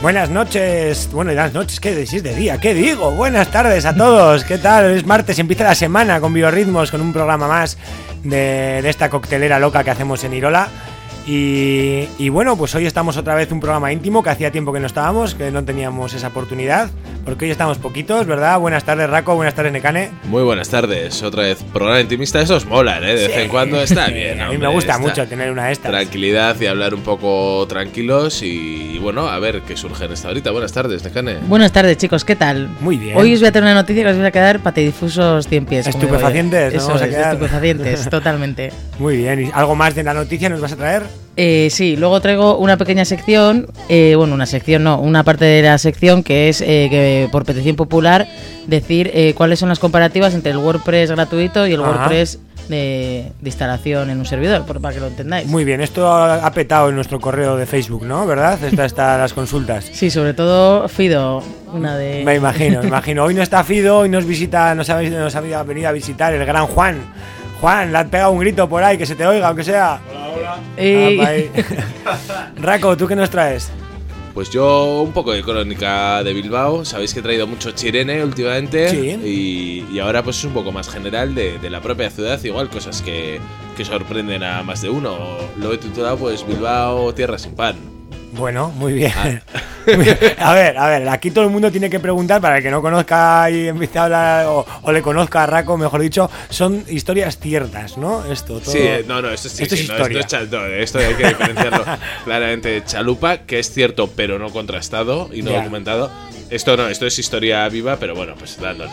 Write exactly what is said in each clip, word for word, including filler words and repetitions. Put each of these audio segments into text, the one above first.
Buenas noches, bueno, y las noches, ¿qué decís de día? ¿Qué digo? Buenas tardes a todos, ¿qué tal? Es martes, empieza la semana con Biorritmos, con un programa más de, de esta coctelera loca que hacemos en Irola. Y, y bueno, pues hoy estamos otra vez un programa íntimo, que hacía tiempo que no estábamos, que no teníamos esa oportunidad, porque hoy estamos poquitos, ¿verdad? Buenas tardes, Raco, buenas tardes, Nekane. Muy buenas tardes, otra vez programa intimista, esos molan, ¿eh? De sí. vez en cuando está bien, A mí hombre, me gusta está mucho tener una de estas. Tranquilidad y hablar un poco tranquilos y, y bueno, a ver qué surge en esta horita. Buenas tardes, Nekane. Buenas tardes, chicos, ¿qué tal? Muy bien. Hoy os voy a tener una noticia que os voy a quedar patidifusos cien pies. Estupefacientes, ¿no? Eso Vamos a es, quedar... estupefacientes, totalmente. Muy bien, ¿y algo más de la noticia nos vas a traer? Eh, sí, luego traigo una pequeña sección, eh, bueno, una sección no, una parte de la sección que es eh, que por petición popular decir eh, cuáles son las comparativas entre el WordPress gratuito y el Ajá. WordPress de, de instalación en un servidor, por, para que lo entendáis. Muy bien, esto ha petado en nuestro correo de Facebook, ¿no? ¿Verdad? Está, está las consultas. Sí, sobre todo Fido, una de... Me imagino, me imagino. Hoy no está Fido, hoy nos visita, nos ha, nos ha venido a visitar el gran Juan. Juan, le has pegado un grito por ahí, que se te oiga, aunque sea. Hola, hola. Eh... Raco, ¿tú qué nos traes? Pues yo un poco de crónica de Bilbao. Sabéis que he traído mucho Chirene últimamente. Sí. Y, y ahora pues es un poco más general de, de la propia ciudad. Igual cosas que, que sorprenden a más de uno. Lo he titulado pues Bilbao, tierra sin pan. Bueno, muy bien. Ah. Muy bien. A ver, a ver, aquí todo el mundo tiene que preguntar, para el que no conozca y empiece a hablar, o, o le conozca a Raco, mejor dicho, son historias ciertas, ¿no? Esto, todo... Sí, no, no, esto, sí, esto sí, es no, historia. Esto, es chal- no, esto hay que diferenciarlo claramente de chalupa, que es cierto, pero no contrastado y no Ya. documentado. Esto no, esto es historia viva, pero bueno, pues dándole...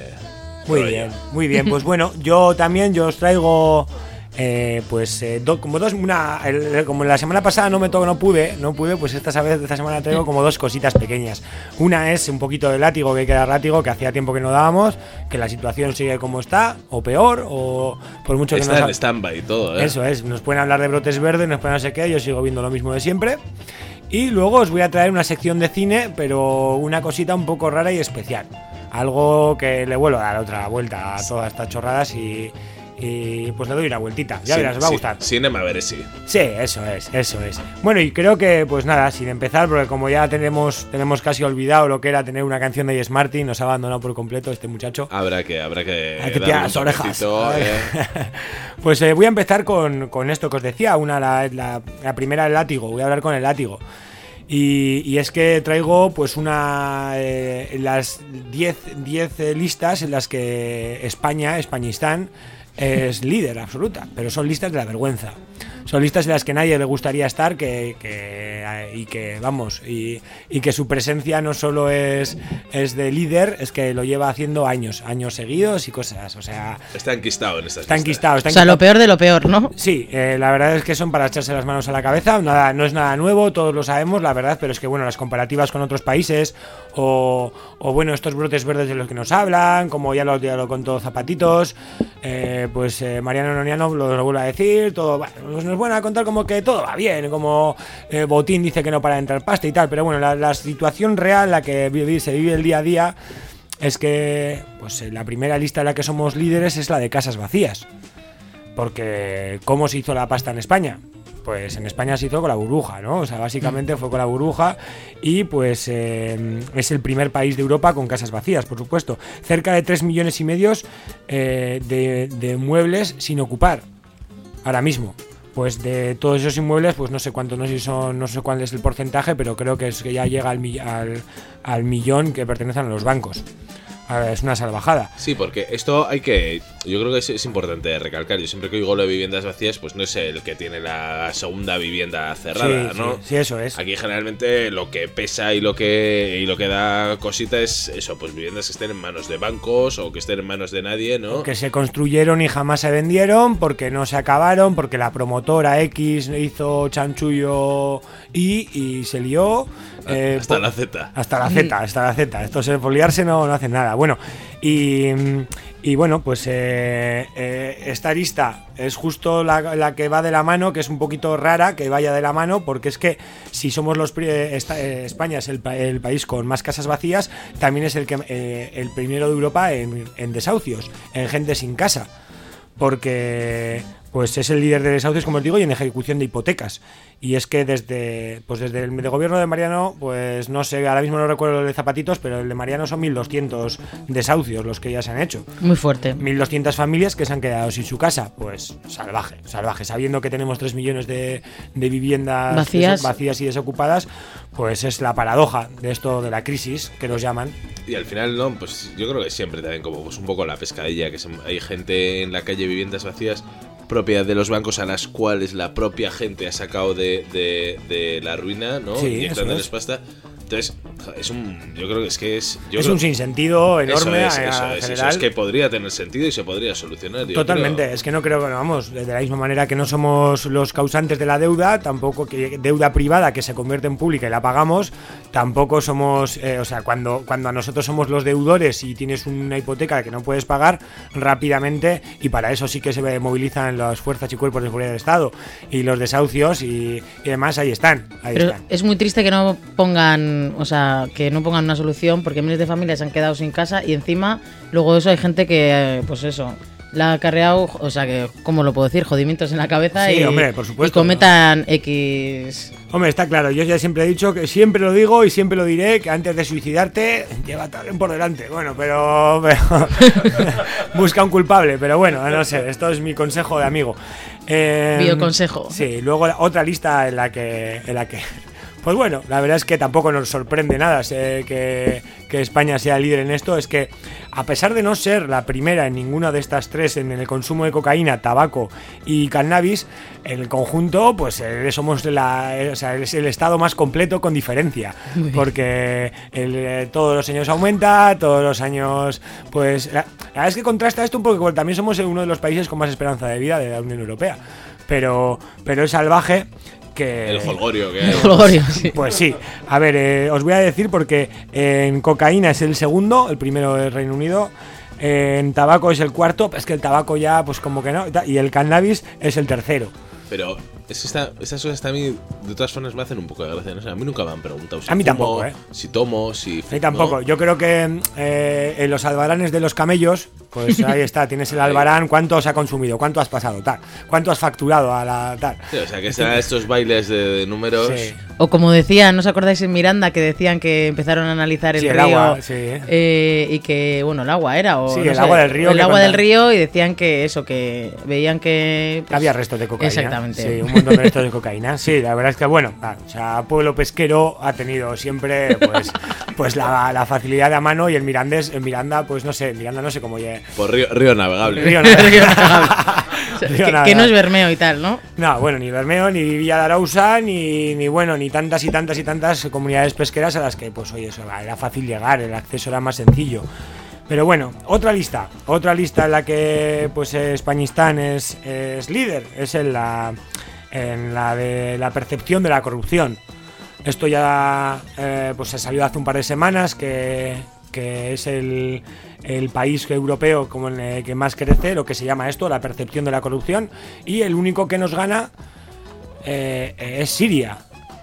Muy rollo. bien, muy bien. Pues bueno, yo también, yo os traigo... Eh, pues eh, do, como dos, una, el, como la semana pasada no me to, no pude, no pude, pues esta vez esta semana traigo como dos cositas pequeñas. Una es un poquito de látigo, que hay que dar látigo, que hacía tiempo que no dábamos, que la situación sigue como está, o peor, o por mucho que Está nos en stand-by y todo, ¿eh? Eso es, nos pueden hablar de brotes verdes, nos pueden no sé qué, yo sigo viendo lo mismo de siempre. Y luego os voy a traer una sección de cine, pero una cosita un poco rara y especial. Algo que le vuelvo a dar otra vuelta a todas estas chorradas y... Y pues le doy una vueltita, ya Sí, verás, os va a sí, gustar. Cinema Veresi. Sí, eso es, eso es. Bueno, y creo que, pues nada, sin empezar, porque como ya tenemos tenemos casi olvidado lo que era tener una canción de Yes Martin, nos ha abandonado por completo este muchacho. Habrá que, habrá que, Hay que darle tirar un las orejas. toquecito, ¿eh? Pues eh, voy a empezar con, con esto que os decía, una la, la, la primera, el látigo, voy a hablar con el látigo. Y, y es que traigo pues una eh, las diez eh, listas en las que España, Españistán, es líder absoluta, pero son listas de la vergüenza. Son listas en las que nadie le gustaría estar, que, que y que vamos, y, y que su presencia no solo es, es de líder, es que lo lleva haciendo años, años seguidos y cosas, o sea... Está enquistado en estas Está listas. enquistado, está O sea, enquistado. lo peor de lo peor, ¿no? Sí, eh, la verdad es que son para echarse las manos a la cabeza, nada, no es nada nuevo, todos lo sabemos, la verdad, pero es que bueno, las comparativas con otros países o, o bueno, estos brotes verdes de los que nos hablan, como ya lo, ya lo contó Zapatitos, eh, pues eh, Mariano Noniano lo, lo vuelve a decir, todo, bueno, pues nos van a contar como que todo va bien, como eh, Botín dice que no para de entrar pasta y tal, pero bueno, la, la situación real, la que vive, se vive el día a día, es que pues la primera lista en la que somos líderes es la de casas vacías. Porque, ¿cómo se hizo la pasta en España? Pues en España se hizo con la burbuja, ¿no? O sea, básicamente fue con la burbuja y pues eh, es el primer país de Europa con casas vacías, por supuesto. Cerca de tres millones y medios eh, de, de muebles sin ocupar, ahora mismo. Pues de todos esos inmuebles, pues no sé cuánto, no sé si son, no sé cuál es el porcentaje, pero creo que es que ya llega al, al, al millón que pertenecen a los bancos. A ver, es una salvajada. Sí, porque esto hay que... Yo creo que es, es importante recalcar. Yo siempre que oigo lo de viviendas vacías, pues no es el que tiene la segunda vivienda cerrada, Sí, ¿no? sí, sí, eso es. Aquí generalmente lo que pesa y lo que y lo que da cosita es eso, pues viviendas que estén en manos de bancos o que estén en manos de nadie, ¿no? Que se construyeron y jamás se vendieron porque no se acabaron, porque la promotora X hizo chanchullo y, y se lió. Eh, hasta por, la Z. Hasta la Z, hasta la Z. Esto se por liarse no, no hace nada. Bueno, y, y bueno, pues eh, eh, esta lista es justo la, la que va de la mano, que es un poquito rara que vaya de la mano, porque es que si somos los eh, esta, eh, España es el, el país con más casas vacías, también es el que eh, el primero de Europa en, en desahucios, en gente sin casa. Porque, pues es el líder de desahucios, como os digo, y en ejecución de hipotecas. Y es que desde pues desde el de gobierno de Mariano, pues no sé, ahora mismo no recuerdo el de Zapatitos, pero el de Mariano son mil doscientos desahucios los que ya se han hecho. Muy fuerte. mil doscientas familias que se han quedado sin su casa. Pues salvaje, salvaje. Sabiendo que tenemos tres millones de, de viviendas vacías. vacías y desocupadas, pues es la paradoja de esto de la crisis que nos llaman. Y al final, no, pues yo creo que siempre también como pues un poco la pescadilla, que se, hay gente en la calle, viviendas vacías, propiedad de los bancos a las cuales la propia gente ha sacado de, de, de la ruina, ¿no? Sí, inyectándoles pasta. Entonces, es un, yo creo que es que es... Yo es creo, un sinsentido enorme. Eso es, eso a, es, general. eso es que podría tener sentido y se podría solucionar. Totalmente, creo. Es que no creo que, vamos, de la misma manera que no somos los causantes de la deuda, tampoco que deuda privada que se convierte en pública y la pagamos, tampoco somos, eh, o sea, cuando, cuando a nosotros somos los deudores y tienes una hipoteca que no puedes pagar rápidamente, y para eso sí que se movilizan las fuerzas y cuerpos de seguridad del Estado y los desahucios y, y demás, ahí están, ahí Pero están. es muy triste que no pongan, o sea, que no pongan una solución, porque miles de familias se han quedado sin casa y encima luego de eso hay gente que, pues eso, la ha acarreado, o sea, que, ¿cómo lo puedo decir? Jodimientos en la cabeza. Sí, y, hombre, por supuesto, y cometan X... Hombre, está claro, yo ya siempre he dicho que siempre lo digo y siempre lo diré, que antes de suicidarte, llévate a alguien por delante. Bueno, pero, pero busca un culpable, pero bueno, no sé, esto es mi consejo de amigo. Eh, Bioconsejo. Sí, luego otra lista en la que... En la que Pues bueno, la verdad es que tampoco nos sorprende nada sé que, que España sea líder en esto. Es que a pesar de no ser la primera en ninguna de estas tres en el consumo de cocaína, tabaco y cannabis, en el conjunto pues eh, somos la, eh, o sea, es el estado más completo con diferencia, porque el, eh, todos los años aumenta, todos los años pues la, la verdad es que contrasta esto un poco, porque también somos uno de los países con más esperanza de vida de la Unión Europea, pero, pero es salvaje. Que, el jolgorio que el jolgorio, sí. Pues sí, a ver, eh, os voy a decir porque en cocaína es el segundo, el primero es Reino Unido, en tabaco es el cuarto, es que el tabaco ya pues como que no, y el cannabis es el tercero. Pero es que esta, estas cosas a mí de todas formas me hacen un poco de gracia, ¿no? O sea, a mí nunca me han preguntado si a mí fumo, tampoco, ¿eh? si tomo, si... A mí tampoco, ¿no? Yo creo que eh, en los albaranes de los camellos, pues ahí está, tienes el albarán, cuánto has consumido, cuánto has pasado, tal, cuánto has facturado a la tal. Sí, o sea, que están estos bailes de, de números... Sí. O como decían, ¿no os acordáis en Miranda que decían que empezaron a analizar el Sí, el río? agua, sí. eh, y que, bueno, el agua era, o Sí, no el sé, agua del río El que agua cuando- del río, y decían que eso, que veían que... pues, Había restos de cocaína. Exactamente. Sí, un montón de restos de cocaína. Sí, la verdad es que bueno, ah, o sea, Pueblo Pesquero ha tenido siempre pues, pues la, la facilidad de a mano, y el Mirandés, en Miranda, pues no sé, Miranda no sé cómo llega. Por río, río navegable. Río Río Navegable. Navegable. Río que, que Navegable. no es Bermeo y tal, ¿no? No, bueno, ni Bermeo, ni Villa de Arousa, ni, ni bueno, ni tantas y tantas y tantas comunidades pesqueras a las que, pues oye, eso era fácil llegar, el acceso era más sencillo. Pero bueno, otra lista, otra lista en la que pues Españistán es, es líder, es en la, en la de la percepción de la corrupción. Esto ya eh, pues se salió hace un par de semanas, que, que es el, el país europeo como en el que más crece, lo que se llama esto, la percepción de la corrupción, y el único que nos gana eh, es Siria,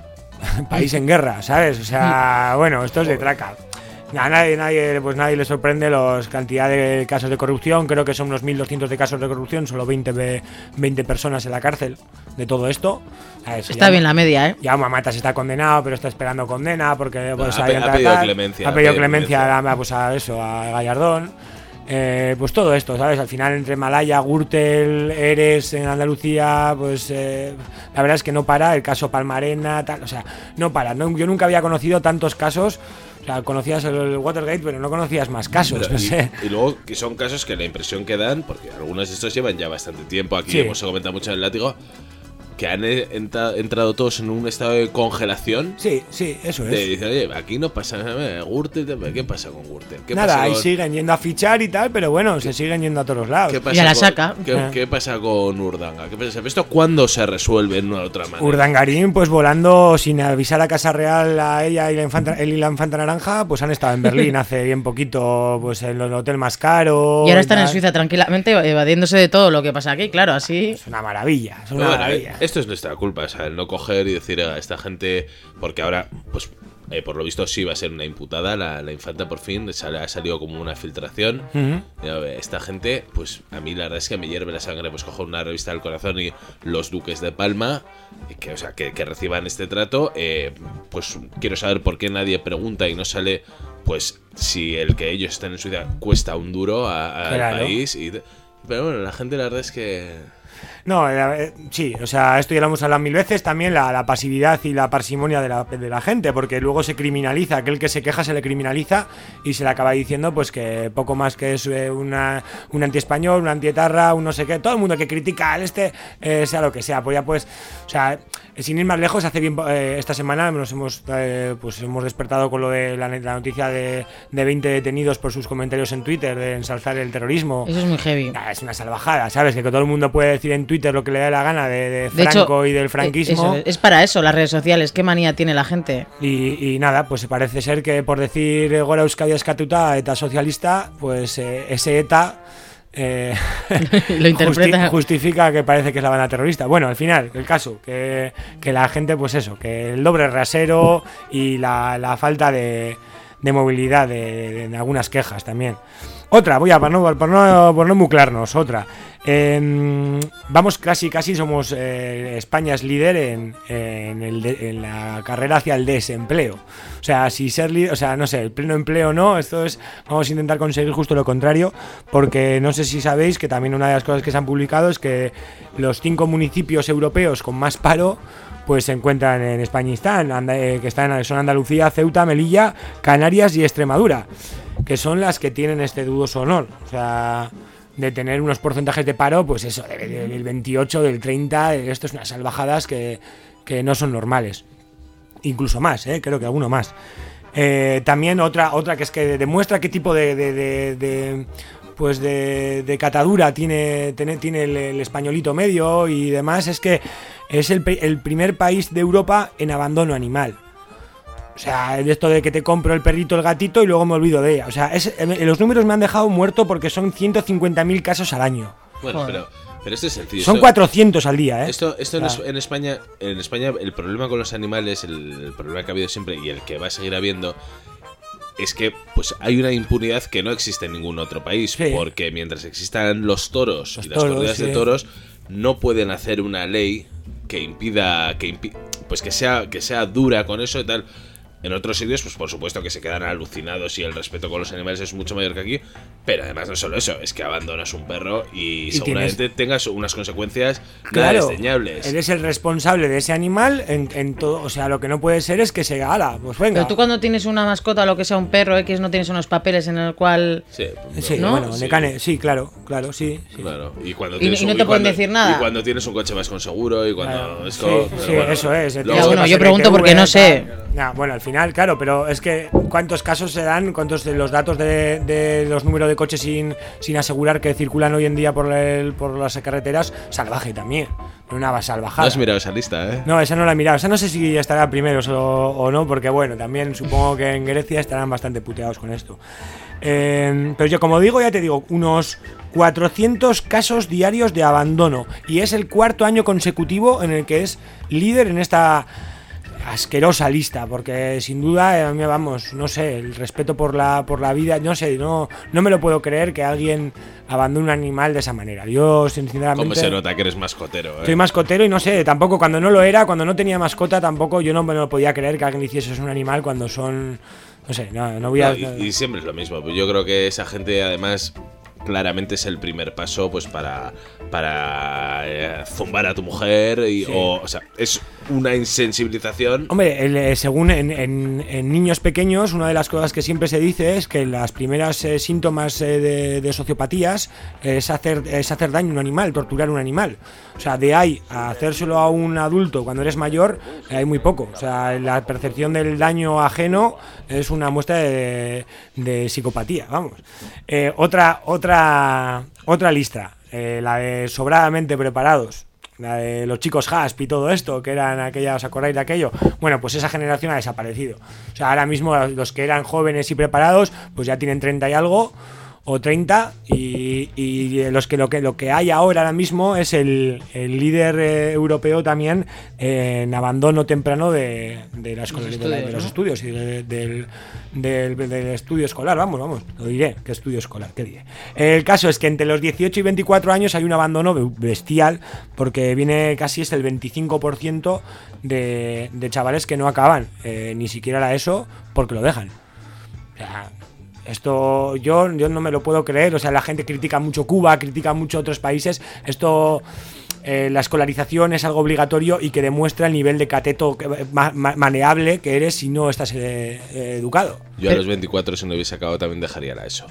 país en guerra, ¿sabes? O sea, bueno, esto es de traca. A nadie, nadie, pues nadie le sorprende la cantidad de casos de corrupción. Creo que son unos mil doscientos de casos de corrupción, solo veinte, veinte personas en la cárcel de todo esto. ¿Sabes? Está ya, bien la media, ¿eh? Ya Matas está condenado, pero está esperando condena porque pues, ha, hay ha otra pedido tal, clemencia. ha pedido clemencia a, pues, a eso, a Gallardón. Eh, pues todo esto, ¿sabes? Al final entre Malaya, Gürtel, Eres en Andalucía, pues eh, la verdad es que no para. El caso Palmarena, tal, o sea, no para. No, yo nunca había conocido tantos casos. O sea, conocías el Watergate, pero no conocías más casos, Pero, no y, sé. y luego que son casos que la impresión que dan, porque algunos de estos llevan ya bastante tiempo, aquí Sí. hemos comentado mucho en el látigo, que han entra, entrado todos en un estado de congelación. Sí, sí, eso es. De dicen, oye, aquí no pasa nada, Gürtel, ¿qué pasa con Gürtel? ¿Qué Nada, pasa ahí con, siguen yendo a fichar y tal, pero bueno, se siguen yendo a todos lados. ¿qué pasa Y a la con- saca. ¿qué, Ah. qué pasa con Urdanga? ¿Qué pasa? ¿Esto cuándo se resuelve en una otra manera? Urdangarín, pues volando sin avisar a Casa Real a ella y la infanta, él y la infanta naranja, pues han estado en Berlín hace bien poquito, pues en el hotel más caro. Y ahora están en tal. Suiza tranquilamente evadiéndose de todo lo que pasa aquí, claro, así... Es una maravilla, es una Pero bueno, maravilla. eh, esto es nuestra culpa, o sea, el no coger y decir a esta gente, porque ahora, pues eh, por lo visto sí va a ser una imputada, la, la infanta por fin, sale, ha salido como una filtración. Uh-huh. Esta gente, pues a mí la verdad es que me hierve la sangre, pues cojo una revista del corazón y los duques de Palma, que, o sea, que, que reciban este trato, eh, pues quiero saber por qué nadie pregunta y no sale, pues si el que ellos estén en Suiza cuesta un duro a, a claro. al país. Y, pero bueno, la gente la verdad es que... No, eh, sí, o sea, esto ya lo hemos hablado mil veces, también la, la pasividad y la parsimonia de la, de la gente, porque luego se criminaliza, aquel que se queja se le criminaliza y se le acaba diciendo pues que poco más que es eh, una, un anti-español, un anti-etarra, un no sé qué, todo el mundo que critica al este, eh, sea lo que sea, pues ya pues, o sea, sin ir más lejos, hace bien, eh, esta semana nos hemos eh, pues hemos despertado con lo de la, la noticia de, de veinte detenidos por sus comentarios en Twitter de ensalzar el terrorismo. Eso es muy heavy. Ah, es una salvajada, ¿sabes? Que todo el mundo puede decir en Twitter lo que le dé la gana de, de Franco de hecho, y del franquismo. Eso, es para eso las redes sociales, qué manía tiene la gente. Y, y nada, pues parece ser que por decir Gora Euskadi eskatuta eta socialista, pues eh, ese ETA eh, lo interpreta. Justi- justifica que parece que es la banda terrorista. Bueno, al final, el caso, que, que la gente, pues eso, que el doble rasero y la, la falta de, de movilidad de, de, de algunas quejas también. Otra, voy a, por no, por no, por no muclarnos, otra. Eh, vamos, casi casi somos, eh, España es líder en, en, el de, en la carrera hacia el desempleo. O sea, si ser líder, o sea, no sé, el pleno empleo no, esto es, vamos a intentar conseguir justo lo contrario, porque no sé si sabéis que también una de las cosas que se han publicado es que los cinco municipios europeos con más paro pues se encuentran en España y están, anda, eh, que están, son Andalucía, Ceuta, Melilla, Canarias y Extremadura, que son las que tienen este dudoso honor, o sea, de tener unos porcentajes de paro, pues eso, del veintiocho, del treinta, esto es unas salvajadas que, que no son normales, incluso más, eh, creo que alguno más. Eh, también otra otra que es que demuestra qué tipo de, de, de, de pues de, de catadura tiene, tiene, tiene el, el españolito medio y demás, es que es el, el primer país de Europa en abandono animal. O sea, de esto de que te compro el perrito, el gatito y luego me olvido de ella. O sea, es, los números me han dejado muerto porque son ciento cincuenta mil casos al año. Bueno, pero, pero esto es sencillo. Son esto, cuatrocientos al día, ¿eh? Esto, esto claro. en, en España, en España el problema con los animales, el, el problema que ha habido siempre y el que va a seguir habiendo, es que pues hay una impunidad que no existe en ningún otro país, sí. Porque mientras existan los toros los y las toros, corridas sí. de toros, no pueden hacer una ley que impida, que impi- pues que sea, que sea dura con eso y tal. En otros sitios, pues por supuesto que se quedan alucinados y el respeto con los animales es mucho mayor que aquí, pero además no solo eso, es que abandonas un perro y, y seguramente tienes... tengas unas consecuencias claro, nada desdeñables. Eres el responsable de ese animal en, en todo, o sea, lo que no puede ser es que se ala, pues venga. Pero tú cuando tienes una mascota, lo que sea un perro X, no tienes unos papeles en el cual... Sí, sí ¿no? bueno, sí. Cane, sí, claro, claro, sí. sí. Claro. Y, cuando y, tienes y no un, te y pueden cuando, decir nada. Y cuando tienes un coche vas con seguro y cuando... Claro, es sí, como, sí, bueno, eso es. Ya, bueno, yo pregunto porque no sé. Ya, bueno, al final, claro, pero es que ¿cuántos casos se dan? ¿Cuántos de los datos de, de los números de coches sin, sin asegurar que circulan hoy en día por, el, por las carreteras? Salvaje también. Una salvajada. No has mirado esa lista, ¿eh? No, esa no la he mirado. Esa no sé si estará primeros o, o no, porque bueno, también supongo que en Grecia estarán bastante puteados con esto. Eh, pero yo, como digo, ya te digo, unos cuatrocientos casos diarios de abandono. Y es el cuarto año consecutivo en el que es líder en esta asquerosa lista, porque sin duda, eh, vamos, no sé, el respeto por la por la vida, no sé, no no me lo puedo creer que alguien abandone un animal de esa manera. Yo, sinceramente... ¿Cómo se nota que eres mascotero? ¿eh? Soy mascotero y no sé, tampoco cuando no lo era, cuando no tenía mascota, tampoco yo no me lo podía creer que alguien hiciese eso un animal cuando son... No sé, no, no voy a... No, y, y siempre es lo mismo. Yo creo que esa gente, además... claramente es el primer paso pues para para eh, zumbar a tu mujer y, sí. o, o sea, es una insensibilización. Hombre, el, eh, según en, en, en niños pequeños, una de las cosas que siempre se dice es que las primeras eh, síntomas eh, de, de sociopatías es hacer, es hacer daño a un animal, torturar a un animal. O sea, de ahí a hacérselo a un adulto cuando eres mayor, eh, hay muy poco. O sea, la percepción del daño ajeno es una muestra de, de psicopatía, vamos. Eh, otra, otra, otra lista, eh, la de sobradamente preparados. La de los chicos Hasp y todo esto, que eran aquellas, ¿os acordáis de aquello? Bueno, pues esa generación ha desaparecido. O sea, ahora mismo los que eran jóvenes y preparados, pues ya tienen treinta y algo, o treinta, y, y los que lo que lo que hay ahora ahora mismo es el, el líder eh, europeo también eh, en abandono temprano de, de, las, los, de, estudios, la, de los ¿no? estudios y de, del, del, del estudio escolar, vamos, vamos, lo diré, ¿qué estudio escolar? ¿Qué diré? El caso es que entre los dieciocho y veinticuatro años hay un abandono bestial, porque viene casi es el veinticinco por ciento de, de chavales que no acaban eh, ni siquiera la ESO porque lo dejan. O sea, esto yo, yo no me lo puedo creer. O sea, la gente critica mucho Cuba, critica mucho otros países. Esto, eh, la escolarización es algo obligatorio y que demuestra el nivel de cateto ma, ma, maneable que eres si no estás eh, eh, educado. Yo a los veinticuatro, si no hubiese acabado, también dejaría la ESO.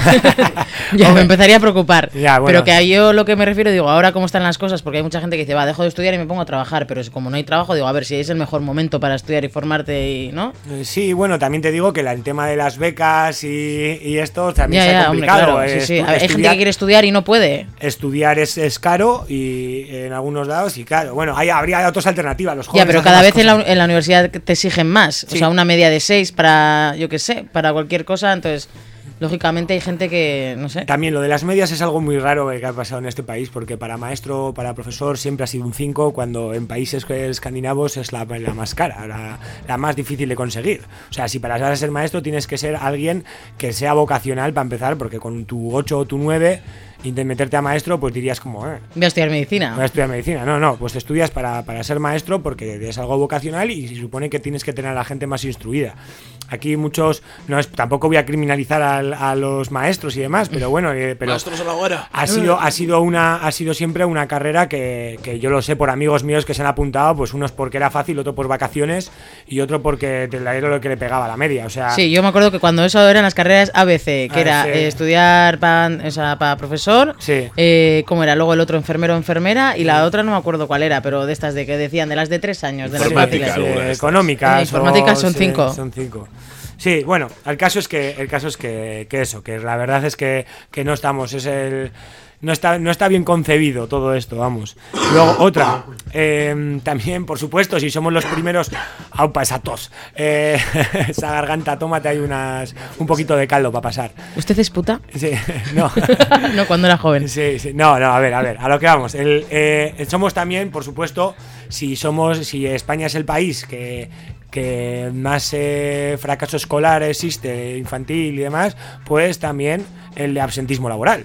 Ya me empezaría a preocupar. Ya, bueno. Pero que a yo lo que me refiero, digo, ahora cómo están las cosas, porque hay mucha gente que dice, va, dejo de estudiar y me pongo a trabajar, pero es como no hay trabajo, digo, a ver si es el mejor momento para estudiar y formarte, y ¿no? Sí, bueno, también te digo que la, el tema de las becas y, y esto también ya, se ha ya, complicado. Hombre, claro, sí, sí. Estu- A ver, hay gente que quiere estudiar y no puede. Estudiar es, es caro y en algunos lados, y claro, bueno, hay, habría otras alternativas. Los jóvenes Ya, pero hacen cada más vez en la, cosas. en la universidad te exigen más. Sí. O sea, una media de seis para, yo qué sé, para cualquier cosa, entonces... Lógicamente hay gente que, no sé. También lo de las medias es algo muy raro que ha pasado en este país, porque para maestro, para profesor siempre ha sido un cinco, cuando en países escandinavos es la, la más cara, la, la más difícil de conseguir. O sea, si para ser maestro tienes que ser alguien que sea vocacional para empezar, porque con tu ocho o tu nueve y de meterte a maestro, pues dirías como... Eh, voy a estudiar medicina. Voy a estudiar medicina. No, no, pues estudias para, para ser maestro porque es algo vocacional y se supone que tienes que tener a la gente más instruida. Aquí muchos... no es, tampoco voy a criminalizar a, a los maestros y demás, pero bueno... Eh, pero ¡Maestros a la hoguera! Ha sido, ha sido una ha sido siempre una carrera que, que yo lo sé por amigos míos que se han apuntado, pues unos porque era fácil, otro por vacaciones y otro porque te la era lo que le pegaba a la media, o sea... Sí, yo me acuerdo que cuando eso eran las carreras A B C, que Ah, era sí. eh, estudiar para o sea, pa profesor, Sí. eh, ¿cómo era? Luego el otro enfermero o enfermera y la otra no me acuerdo cuál era, pero de estas de que decían, de las de tres años, de las Informática, fáciles. alguna eh, de estas. económicas. Eh, informáticas o- son sí, cinco. Son cinco. Sí, bueno, el caso es que el caso es que, que eso, que la verdad es que, que no estamos, es el no está no está bien concebido todo esto, vamos. Luego otra, eh, también por supuesto, si somos los primeros, aupa esa tos, eh, esa garganta, tómate ahí unas un poquito de caldo para pasar. ¿Usted es puta? Sí, no. No, cuando era joven. Sí, sí, no, no, a ver, a ver, a lo que vamos. El, eh, somos también, por supuesto, si somos, si España es el país que, que más eh, fracaso escolar existe, infantil y demás, pues también el de absentismo laboral.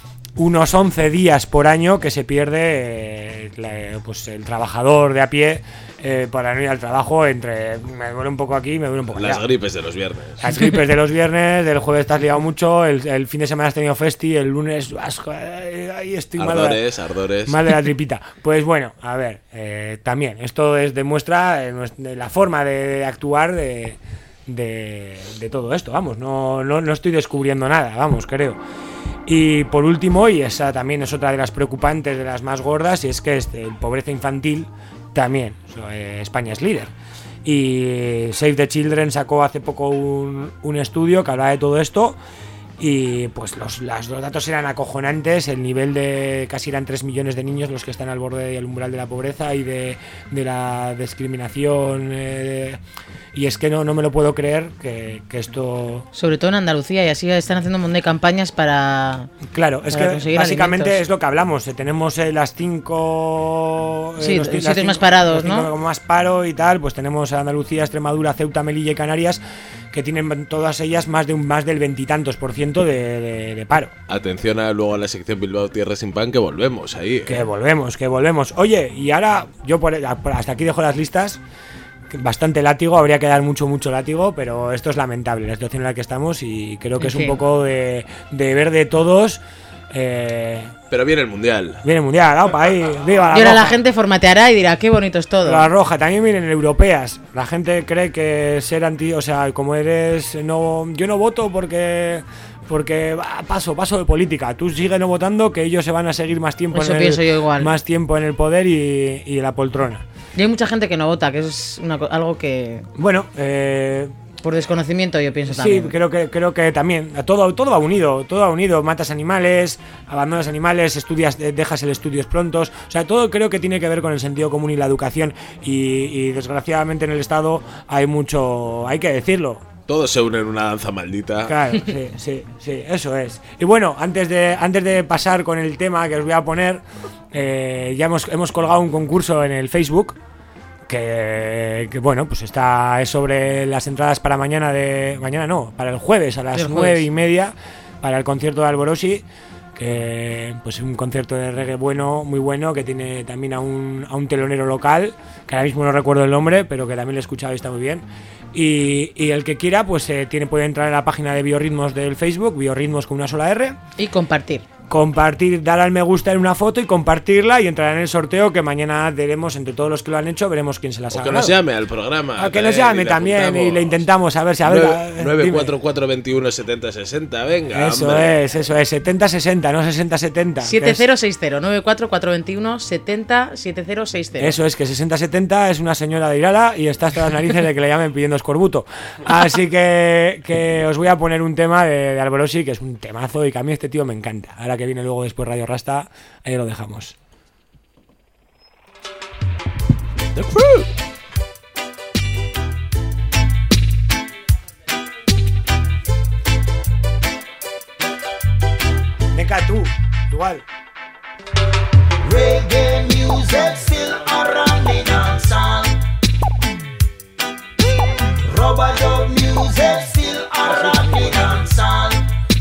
Unos once días por año que se pierde eh, la- pues el trabajador de a pie eh, para no ir al trabajo, entre me duele un poco aquí, me duele un poco allá. Las gripes de los viernes. Las gripes de los viernes, del jueves te has liado mucho, el, el fin de semana has tenido festi, el lunes vas, eh, ahí estoy mal de, Ardores, ardores. la, mal de la tripita. Pues bueno, a ver, eh, también, esto es, demuestra eh, nues- de la forma de, de actuar de, de, de todo esto, vamos, no, no, no estoy descubriendo nada, vamos, creo. Y por último, y esa también es otra de las preocupantes, de las más gordas, y es que este, el pobreza infantil también, eh, España es líder. Y Save the Children sacó hace poco un, un estudio que hablaba de todo esto y pues los, las, los datos eran acojonantes, el nivel de casi eran tres millones de niños los que están al borde del umbral de la pobreza y de, de la discriminación eh, y es que no, no me lo puedo creer que, que esto... Sobre todo en Andalucía, y así están haciendo un montón de campañas para... Claro, es para que conseguir básicamente alimentos. es lo que hablamos, eh, tenemos eh, las cinco... eh, Sí, los, sitios las cinco- más parados, los cinco ¿no? con más paro y tal, pues tenemos a Andalucía, Extremadura, Ceuta, Melilla y Canarias, que tienen todas ellas más de un más del veintitantos por ciento de, de, de paro. Atención a, luego a la sección Bilbao Tierra sin Pan, que volvemos ahí. ¿eh? Que volvemos, que volvemos. Oye, y ahora yo por, por- hasta aquí dejo las listas. Bastante látigo, habría que dar mucho, mucho látigo, pero esto es lamentable, la situación en la que estamos y creo que En es un fin. poco de, de ver de todos. Eh, Pero viene el Mundial. viene el Mundial, opa, ahí, viva la Y ahora la roja. gente formateará y dirá, qué bonito es todo. La roja, también vienen europeas. La gente cree que ser anti, o sea, como eres, no, yo no voto porque, porque bah, paso, paso de política. Tú sigue no votando, que ellos se van a seguir más tiempo Eso en el, pienso yo igual. más tiempo en el poder y, y en la poltrona. Y hay mucha gente que no vota, que eso es una, co- algo que Bueno, eh, por desconocimiento yo pienso sí, también. creo que creo que también todo todo va unido, todo va unido. Matas animales, abandonas animales, estudias, eh, dejas el estudios prontos. O sea, todo creo que tiene que ver con el sentido común y la educación. Y, y desgraciadamente en el Estado hay mucho, hay que decirlo. Todos se unen en una danza maldita. Claro, sí, sí, sí, eso es. Y bueno, antes de antes de pasar con el tema que os voy a poner, eh, ya hemos, hemos colgado un concurso en el Facebook que, que bueno, pues está es sobre las entradas para mañana de mañana no, para el jueves a las El nueve jueves. y media para el concierto de Alborosi, que pues es un concierto de reggae bueno, muy bueno, que tiene también a un, a un telonero local, que ahora mismo no recuerdo el nombre, pero que también lo he escuchado y está muy bien. Y, y el que quiera, pues eh, tiene puede entrar en la página de Biorritmos del Facebook, Biorritmos con una sola R, Y compartir. compartir, dar al me gusta en una foto y compartirla y entrar en el sorteo que mañana daremos entre todos los que lo han hecho, veremos quién se las ha O que ganado. nos llame al programa. A que nos llame y le también y apuntamos. le intentamos a ver si a ver. eh, nueve dime. cuatro cuatro veintiuno setenta sesenta, venga. Eso hombre. es, eso es, setenta sesenta, no sesenta setenta. siete cero seis cero nueve cuatro cuatro veintiuno setenta siete cero seis cero. Eso es, que sesenta setenta es una señora de Irala y está hasta las narices de que le llamen pidiendo escorbuto. Así que, que os voy a poner un tema de, de Alborosi, que es un temazo y que a mí este tío me encanta. Ahora que viene luego después Radio Rasta, ahí lo dejamos. The Crew. Venga tú, igual. Reggae music still around the dancehall. Rubber dub music still around the dancehall.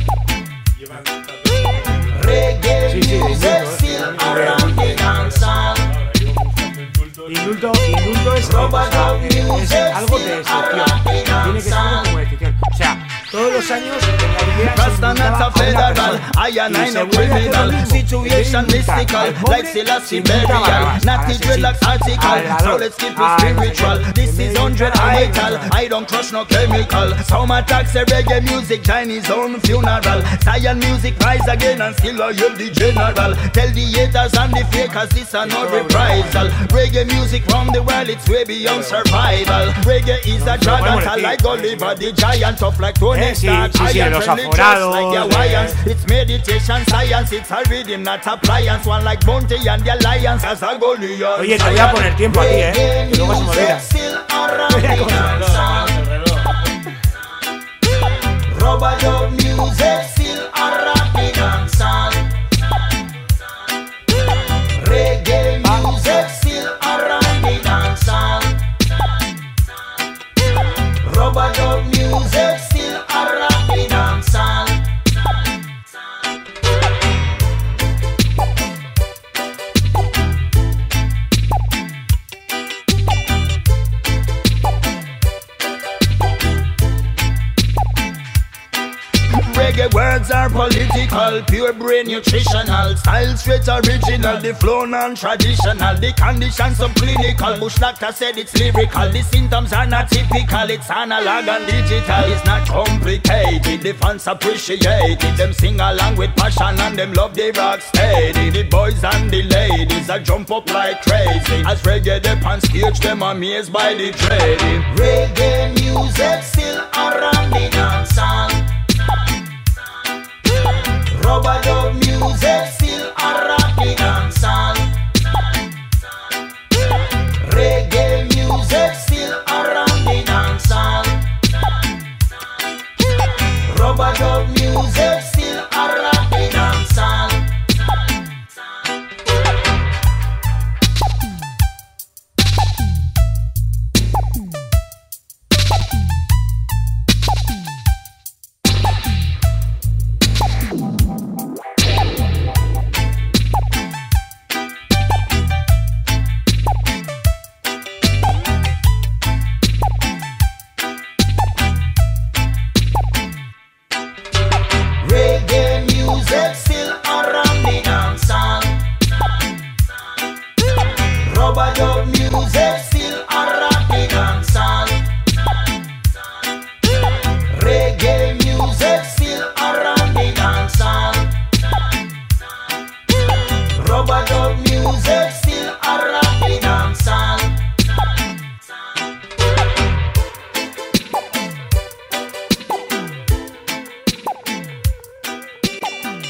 Reggae Sí, sí, music indulto, still eh. around the dancehall. Indulto, indulto es, o sea, eh, es algo de excepción. Tiene que ser algo como de excepción. O sea, todos los años en la aldea se Rasta not invitaba a a una federal, persona. I and Y I se no vuelve a hacer lo criminal. mismo. Situation Se invita mystical, al pobre like Selassie y se invita a burial. Barrabás, Not al it dreadlocks asesino, article, al so ladrón, let's keep al it spiritual. no sé qué. This En is vez de hundred invitar a ital. Barrabás. I don't crush no chemical. Some attacks a reggae music, Chinese own funeral. Zion music rise again and still I hear the general. Tell the haters and the fakers this are no reprisal. Reggae music round the world, it's way beyond survival. Reggae is a dragon, podemos like decir. Oliver the giant, tough like Tony Eh, sí, Stark. sí, sí, Iron los religious aforados, like the eh. Hawaiians. It's meditation science, it's a rhythm, not appliance. One like Bounty and the Alliance as a Goliath. Oye, te voy a poner tiempo aquí, eh, que luego se me olvida. Rubber dub music still around the dancehall. Reggae music still around the dancehall. Rubber dub music still around the dancehall. Reggae words are political, pure brain nutritional. Style straight original, the flow non-traditional. The conditions so clinical, Bush doctor said it's lyrical. The symptoms are not typical, it's analog and digital. It's not complicated, the fans appreciate it. Them sing along with passion and them love the rock steady. The boys and the ladies a jump up like crazy. As reggae they on stage, them amazed by the trading. Reggae music still around the dancehall. Rubber dub music still around the dancehall. Reggae music still around the dancehall. Rubber dub music still around the dancehall. Reggae music still around the dancehall. Rubber dub music still around the dancehall. Reggae music still around the dancehall. Rubber dub music still around the dancehall.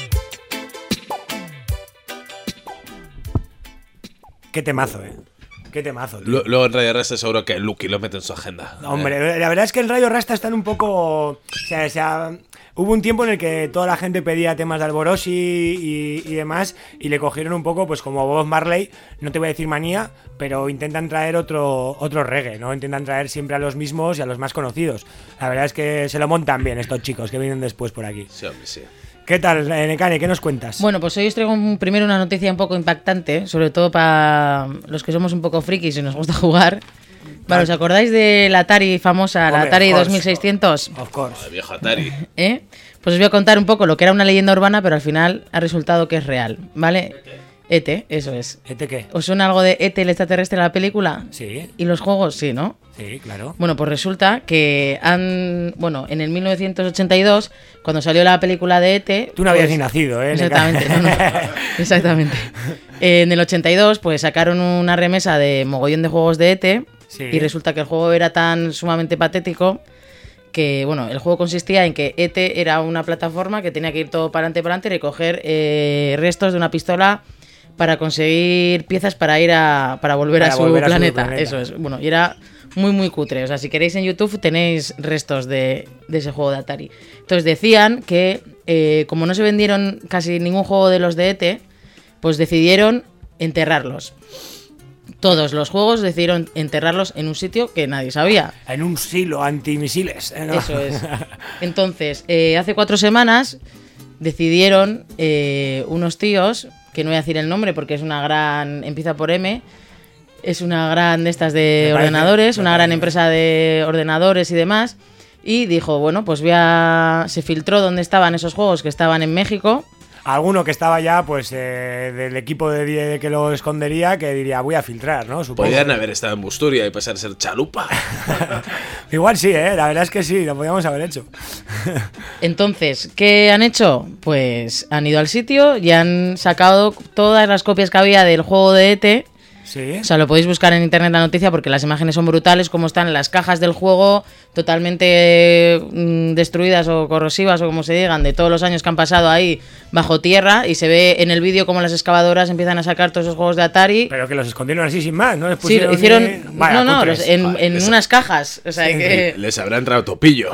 Qué temazo, eh. Qué Qué temazo, tío. Lu- Luego en Radio Rasta seguro que Lucky lo mete en su agenda. Hombre, Eh, la verdad es que el Radio Rasta están un poco... O sea, o sea, hubo un tiempo en el que toda la gente pedía temas de Alborosi y, y demás, y le cogieron un poco, pues como Bob Marley, no te voy a decir manía, pero intentan traer otro, otro reggae, ¿no? Intentan traer siempre a los mismos y a los más conocidos. La verdad es que se lo montan bien estos chicos que vienen después por aquí. Sí, hombre, sí. ¿Qué tal, Nekane? ¿Qué nos cuentas? Bueno, pues hoy os traigo un- primero una noticia un poco impactante, sobre todo para los que somos un poco frikis y nos gusta jugar. Vale, ¿os acordáis de la Atari famosa, la Hombre, Atari of course. dos mil seiscientos? Of course. Joder, viejo Atari. ¿Eh? Pues os voy a contar un poco lo que era una leyenda urbana, pero al final ha resultado que es real, ¿vale? E T, eso es. ¿Este qué? ¿Os suena algo de E T, el extraterrestre, la película? Sí, ¿Y los juegos? Sí, ¿no? sí, claro. Bueno, pues resulta que han... Bueno, en el mil novecientos ochenta y dos, cuando salió la película de E T... Tú no habías pues- ni nacido, ¿eh? Exactamente, no, no. Exactamente. Eh, en el ochenta y dos, pues sacaron una remesa de mogollón de juegos de E T Sí. y resulta que el juego era tan sumamente patético que, bueno, el juego consistía en que E T era una plataforma que tenía que ir todo para adelante, para adelante y recoger eh, restos de una pistola para conseguir piezas para ir a para volver, Para a, su volver a su planeta. planeta. Eso es. Bueno, y era muy muy cutre. O sea, si queréis en YouTube tenéis restos de, de ese juego de Atari. Entonces decían que eh, como no se vendieron casi ningún juego de los de E T, pues decidieron enterrarlos. Todos los juegos decidieron enterrarlos en un sitio que nadie sabía. En un silo antimisiles. ¿eh? ¿No? Eso es. Entonces, eh, hace cuatro semanas decidieron eh, unos tíos, que no voy a decir el nombre porque es una gran... Empieza por M. Es una gran de estas de Me parece, ordenadores, me una gran parece. empresa de ordenadores y demás. Y dijo, bueno, pues voy a... Se filtró dónde estaban esos juegos que estaban en México. Alguno que estaba ya, pues, eh, del equipo de, de que lo escondería, que diría, voy a filtrar, ¿no? Supongo. Podrían haber estado en Busturia y pasar a ser chalupa. Igual sí, ¿eh? La verdad es que sí, lo podíamos haber hecho. Entonces, ¿qué han hecho? Pues han ido al sitio y han sacado todas las copias que había del juego de E T. Sí. O sea, lo podéis buscar en internet la noticia porque las imágenes son brutales, como están las cajas del juego totalmente mm, destruidas o corrosivas o como se digan, de todos los años que han pasado ahí bajo tierra, y se ve en el vídeo como las excavadoras empiezan a sacar todos esos juegos de Atari. Pero que los escondieron así sin más, ¿no? Les Sí, pusieron hicieron... ni- Vaya, no, no, cutres. los- en, Joder, en esa- unas cajas. O sea, Sí, que... Les habrá entrado topillo.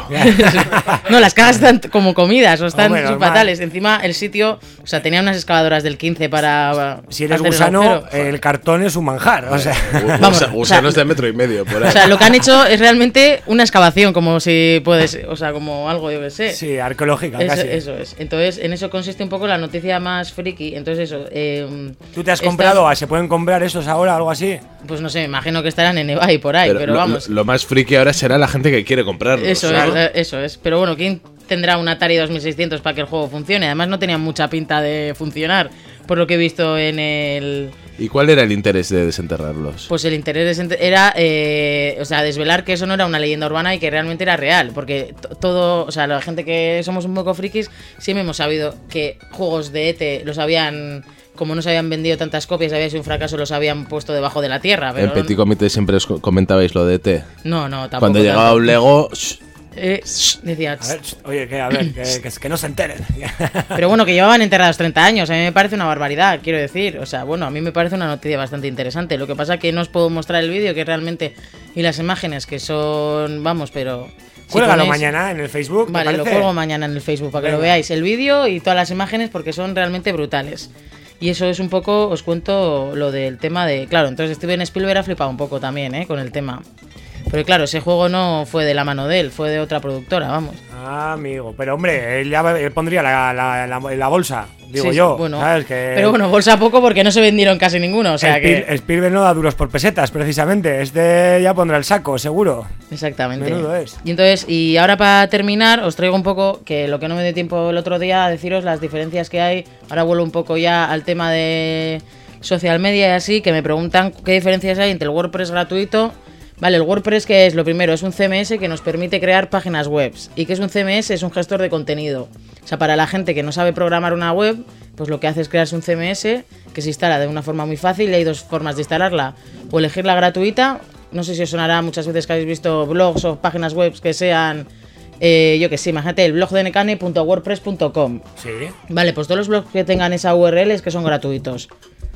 No, las cajas están como comidas o están Hombre, normal. fatales. Encima el sitio, o sea, tenía unas excavadoras del quince para... Si eres hacer el gusano, agujero. el cartón es un manjar, o sea... Gu- Vamos, gusa- o Gusanos sea- de metro y medio por ahí. O sea, lo que han hecho es realmente una excavación, como si puedes, o sea, como algo, yo que sé. Sí, arqueológica, Eso, casi. eso es. Entonces, en eso consiste un poco la noticia más friki. Entonces, eso. Eh, ¿Tú te has estas- comprado? ¿Se pueden comprar esos ahora, algo así? Pues no sé, me imagino que estarán en eBay por ahí, pero, lo, vamos. lo- lo más friki ahora será la gente que quiere comprarlos. Eso ¿no? es, eh, eso es. Pero bueno, ¿quién tendrá un Atari dos mil seiscientos para que el juego funcione? Además, no tenía mucha pinta de funcionar, por lo que he visto en el. ¿Y cuál era el interés de desenterrarlos? Pues el interés es ent- era, eh, o sea, desvelar que eso no era una leyenda urbana y que realmente era real, porque to- todo, o sea, la gente que somos un poco frikis siempre hemos sabido que juegos de E T los habían, como no se habían vendido tantas copias, había sido un fracaso, los habían puesto debajo de la tierra. Pero En Petit Comité siempre os co- comentabais lo de E T. no, no, tampoco. Cuando llegaba tanto. un Lego... shh, Eh, decía, A ver, oye, que, a ver, que, que, que no se enteren. pero bueno, que llevaban enterrados treinta años, a mí me parece una barbaridad, quiero decir. O sea, bueno, a mí me parece una noticia bastante interesante. Lo que pasa es que no os puedo mostrar el vídeo, que realmente, y las imágenes, que son, vamos, pero... si Cuélgalo ponéis- mañana en el Facebook. ¿te Vale, lo parece? cuelgo mañana en el Facebook para que Venga. lo veáis, el vídeo y todas las imágenes, porque son realmente brutales. Y eso es un poco, os cuento lo del tema de... Claro, entonces Steven Spielberg ha flipado un poco también, ¿eh? Con el tema. Pero claro, ese juego no fue de la mano de él, fue de otra productora, vamos. Ah, amigo. Pero hombre, él ya él pondría la, la, la, la bolsa, digo Sí, sí, yo. bueno. ¿sabes? Que Pero bueno, bolsa poco porque no se vendieron casi ninguno, o sea Spiel- que... Spielberg no da duros por pesetas, precisamente. Este ya pondrá el saco, seguro. Exactamente. Menudo es. Y entonces, y ahora para terminar, os traigo un poco, que lo que no me dio tiempo el otro día, a deciros las diferencias que hay. Ahora vuelvo un poco ya al tema de social media y así, que me preguntan qué diferencias hay entre el WordPress gratuito. Vale, el WordPress, ¿qué es? Lo primero, es un C M S que nos permite crear páginas web. ¿Y qué es un C M S? Es un gestor de contenido. O sea, para la gente que no sabe programar una web, pues lo que hace es crearse un C M S que se instala de una forma muy fácil, y hay dos formas de instalarla. O elegir la gratuita. No sé si os sonará muchas veces que habéis visto blogs o páginas web que sean, eh, yo que sé, imagínate, el blog de nekane punto wordpress punto com. Sí. Vale, pues todos los blogs que tengan esa U R L es que son gratuitos.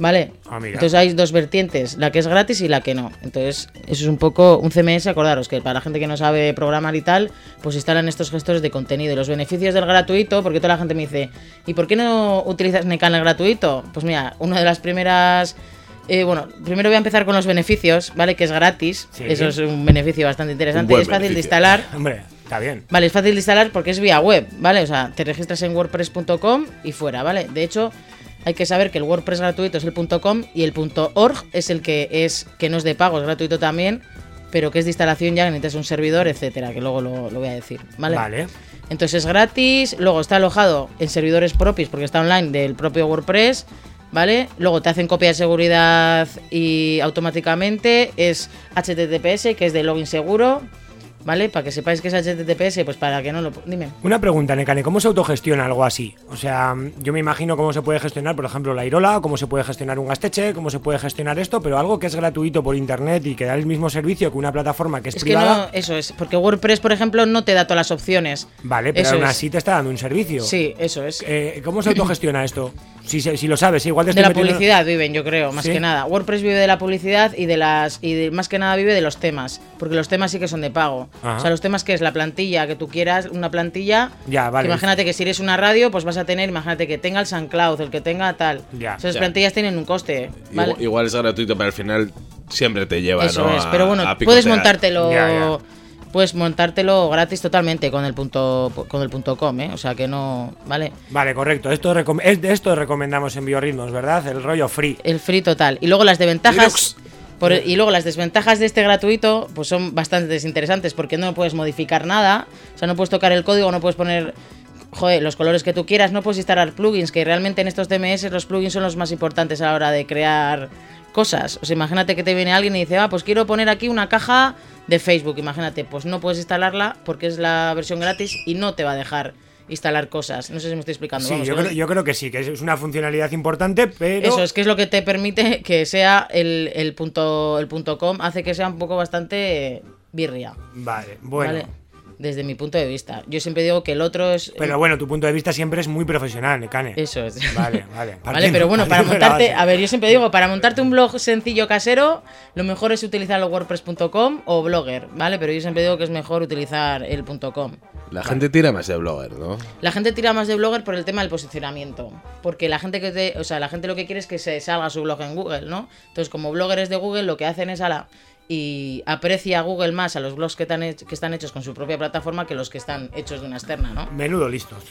¿Vale? Ah, mira. Entonces hay dos vertientes, la que es gratis y la que no. Entonces, eso es un poco un C M S, acordaros que para la gente que no sabe programar y tal, pues instalan estos gestores de contenido. Y los beneficios del gratuito, porque toda la gente me dice, ¿y por qué no utilizas Necan el gratuito? Pues mira, una de las primeras... Eh, bueno, primero voy a empezar con los beneficios, ¿vale? Que es gratis, Sí. eso es un beneficio bastante interesante. Un buen Es fácil de beneficio. instalar. Hombre, está bien. Vale, es fácil de instalar porque es vía web, ¿vale? O sea, te registras en wordpress punto com y fuera, ¿vale? De hecho, hay que saber que el WordPress gratuito es el .com y el .org es el que es que no es de pago, es gratuito también, pero que es de instalación ya, que necesitas un servidor, etcétera, que luego lo, lo voy a decir, ¿vale? Vale. Entonces es gratis, luego está alojado en servidores propios porque está online del propio WordPress, ¿vale? Luego te hacen copia de seguridad y automáticamente es H T T P S, que es de login seguro, ¿vale? Para que sepáis que es H T T P S, pues para que no lo... Dime. Una pregunta, Nekane, ¿cómo se autogestiona algo así? O sea, yo me imagino cómo se puede gestionar, por ejemplo, la Irola, cómo se puede gestionar un Gasteche, cómo se puede gestionar esto, pero algo que es gratuito por internet y que da el mismo servicio que una plataforma que es, Es que privada. no, eso es, porque WordPress, por ejemplo, no te da todas las opciones. Vale, pero Eso aún es. así te está dando un servicio. Sí, eso es. Eh, ¿Cómo se autogestiona esto? Si, se- si lo sabes, igual te De estoy la metiendo- publicidad viven, yo creo, más ¿Sí? que nada. WordPress vive de la publicidad y de las y de- más que nada vive de los temas, porque los temas sí que son de pago. Ajá. O sea, los temas que es la plantilla que tú quieras, una plantilla. Ya, vale. que imagínate que si eres una radio, pues vas a tener, imagínate que tenga el SoundCloud, el que tenga tal. Ya. Esas Ya. plantillas tienen un coste, ¿vale? Igual, igual es gratuito, pero al final siempre te lleva, Eso ¿no? es, a- pero bueno, a puedes picotear. montártelo. Ya, ya. Puedes montártelo gratis totalmente con el punto con el punto com, ¿eh? O sea que no, ¿vale? Vale, correcto. Esto, recom- es de esto recomendamos en Biorritmos, ¿verdad? El rollo free. El free total. Y luego las desventajas. Linux. por- y luego las desventajas de este gratuito, pues son bastante interesantes porque no puedes modificar nada. O sea, no puedes tocar el código, no puedes poner. Joder, los colores que tú quieras, no puedes instalar plugins, que realmente en estos T M S los plugins son los más importantes a la hora de crear cosas. O sea, imagínate que te viene alguien y dice, ah, pues quiero poner aquí una caja de Facebook. Imagínate, pues no puedes instalarla porque es la versión gratis y no te va a dejar instalar cosas. No sé si me estoy explicando. Sí, Vamos, yo que no- creo, yo creo que sí, que es una funcionalidad importante, pero... Eso es que es lo que te permite que sea el, el punto el punto com, hace que sea un poco bastante birria. Vale, bueno. ¿Vale? Desde mi punto de vista. Yo siempre digo que el otro es. Pero bueno, tu punto de vista siempre es muy profesional, Nekane. Eso es. Vale, vale. Vale, Partiendo- pero bueno, para partiendo de la montarte, base. a ver, yo siempre digo, para montarte un blog sencillo casero, lo mejor es utilizar el wordpress punto com o Blogger, ¿vale? Pero yo siempre digo que es mejor utilizar el .com. La gente tira más de Blogger, ¿no? La gente tira más de Blogger por el tema del posicionamiento, porque la gente que te, o sea, la gente lo que quiere es que se salga su blog en Google, ¿no? Entonces, como Blogger es de Google, lo que hacen es a la y aprecia a Google más a los blogs que, tan hech- que están hechos con su propia plataforma que los que están hechos de una externa, ¿no? Menudo listos.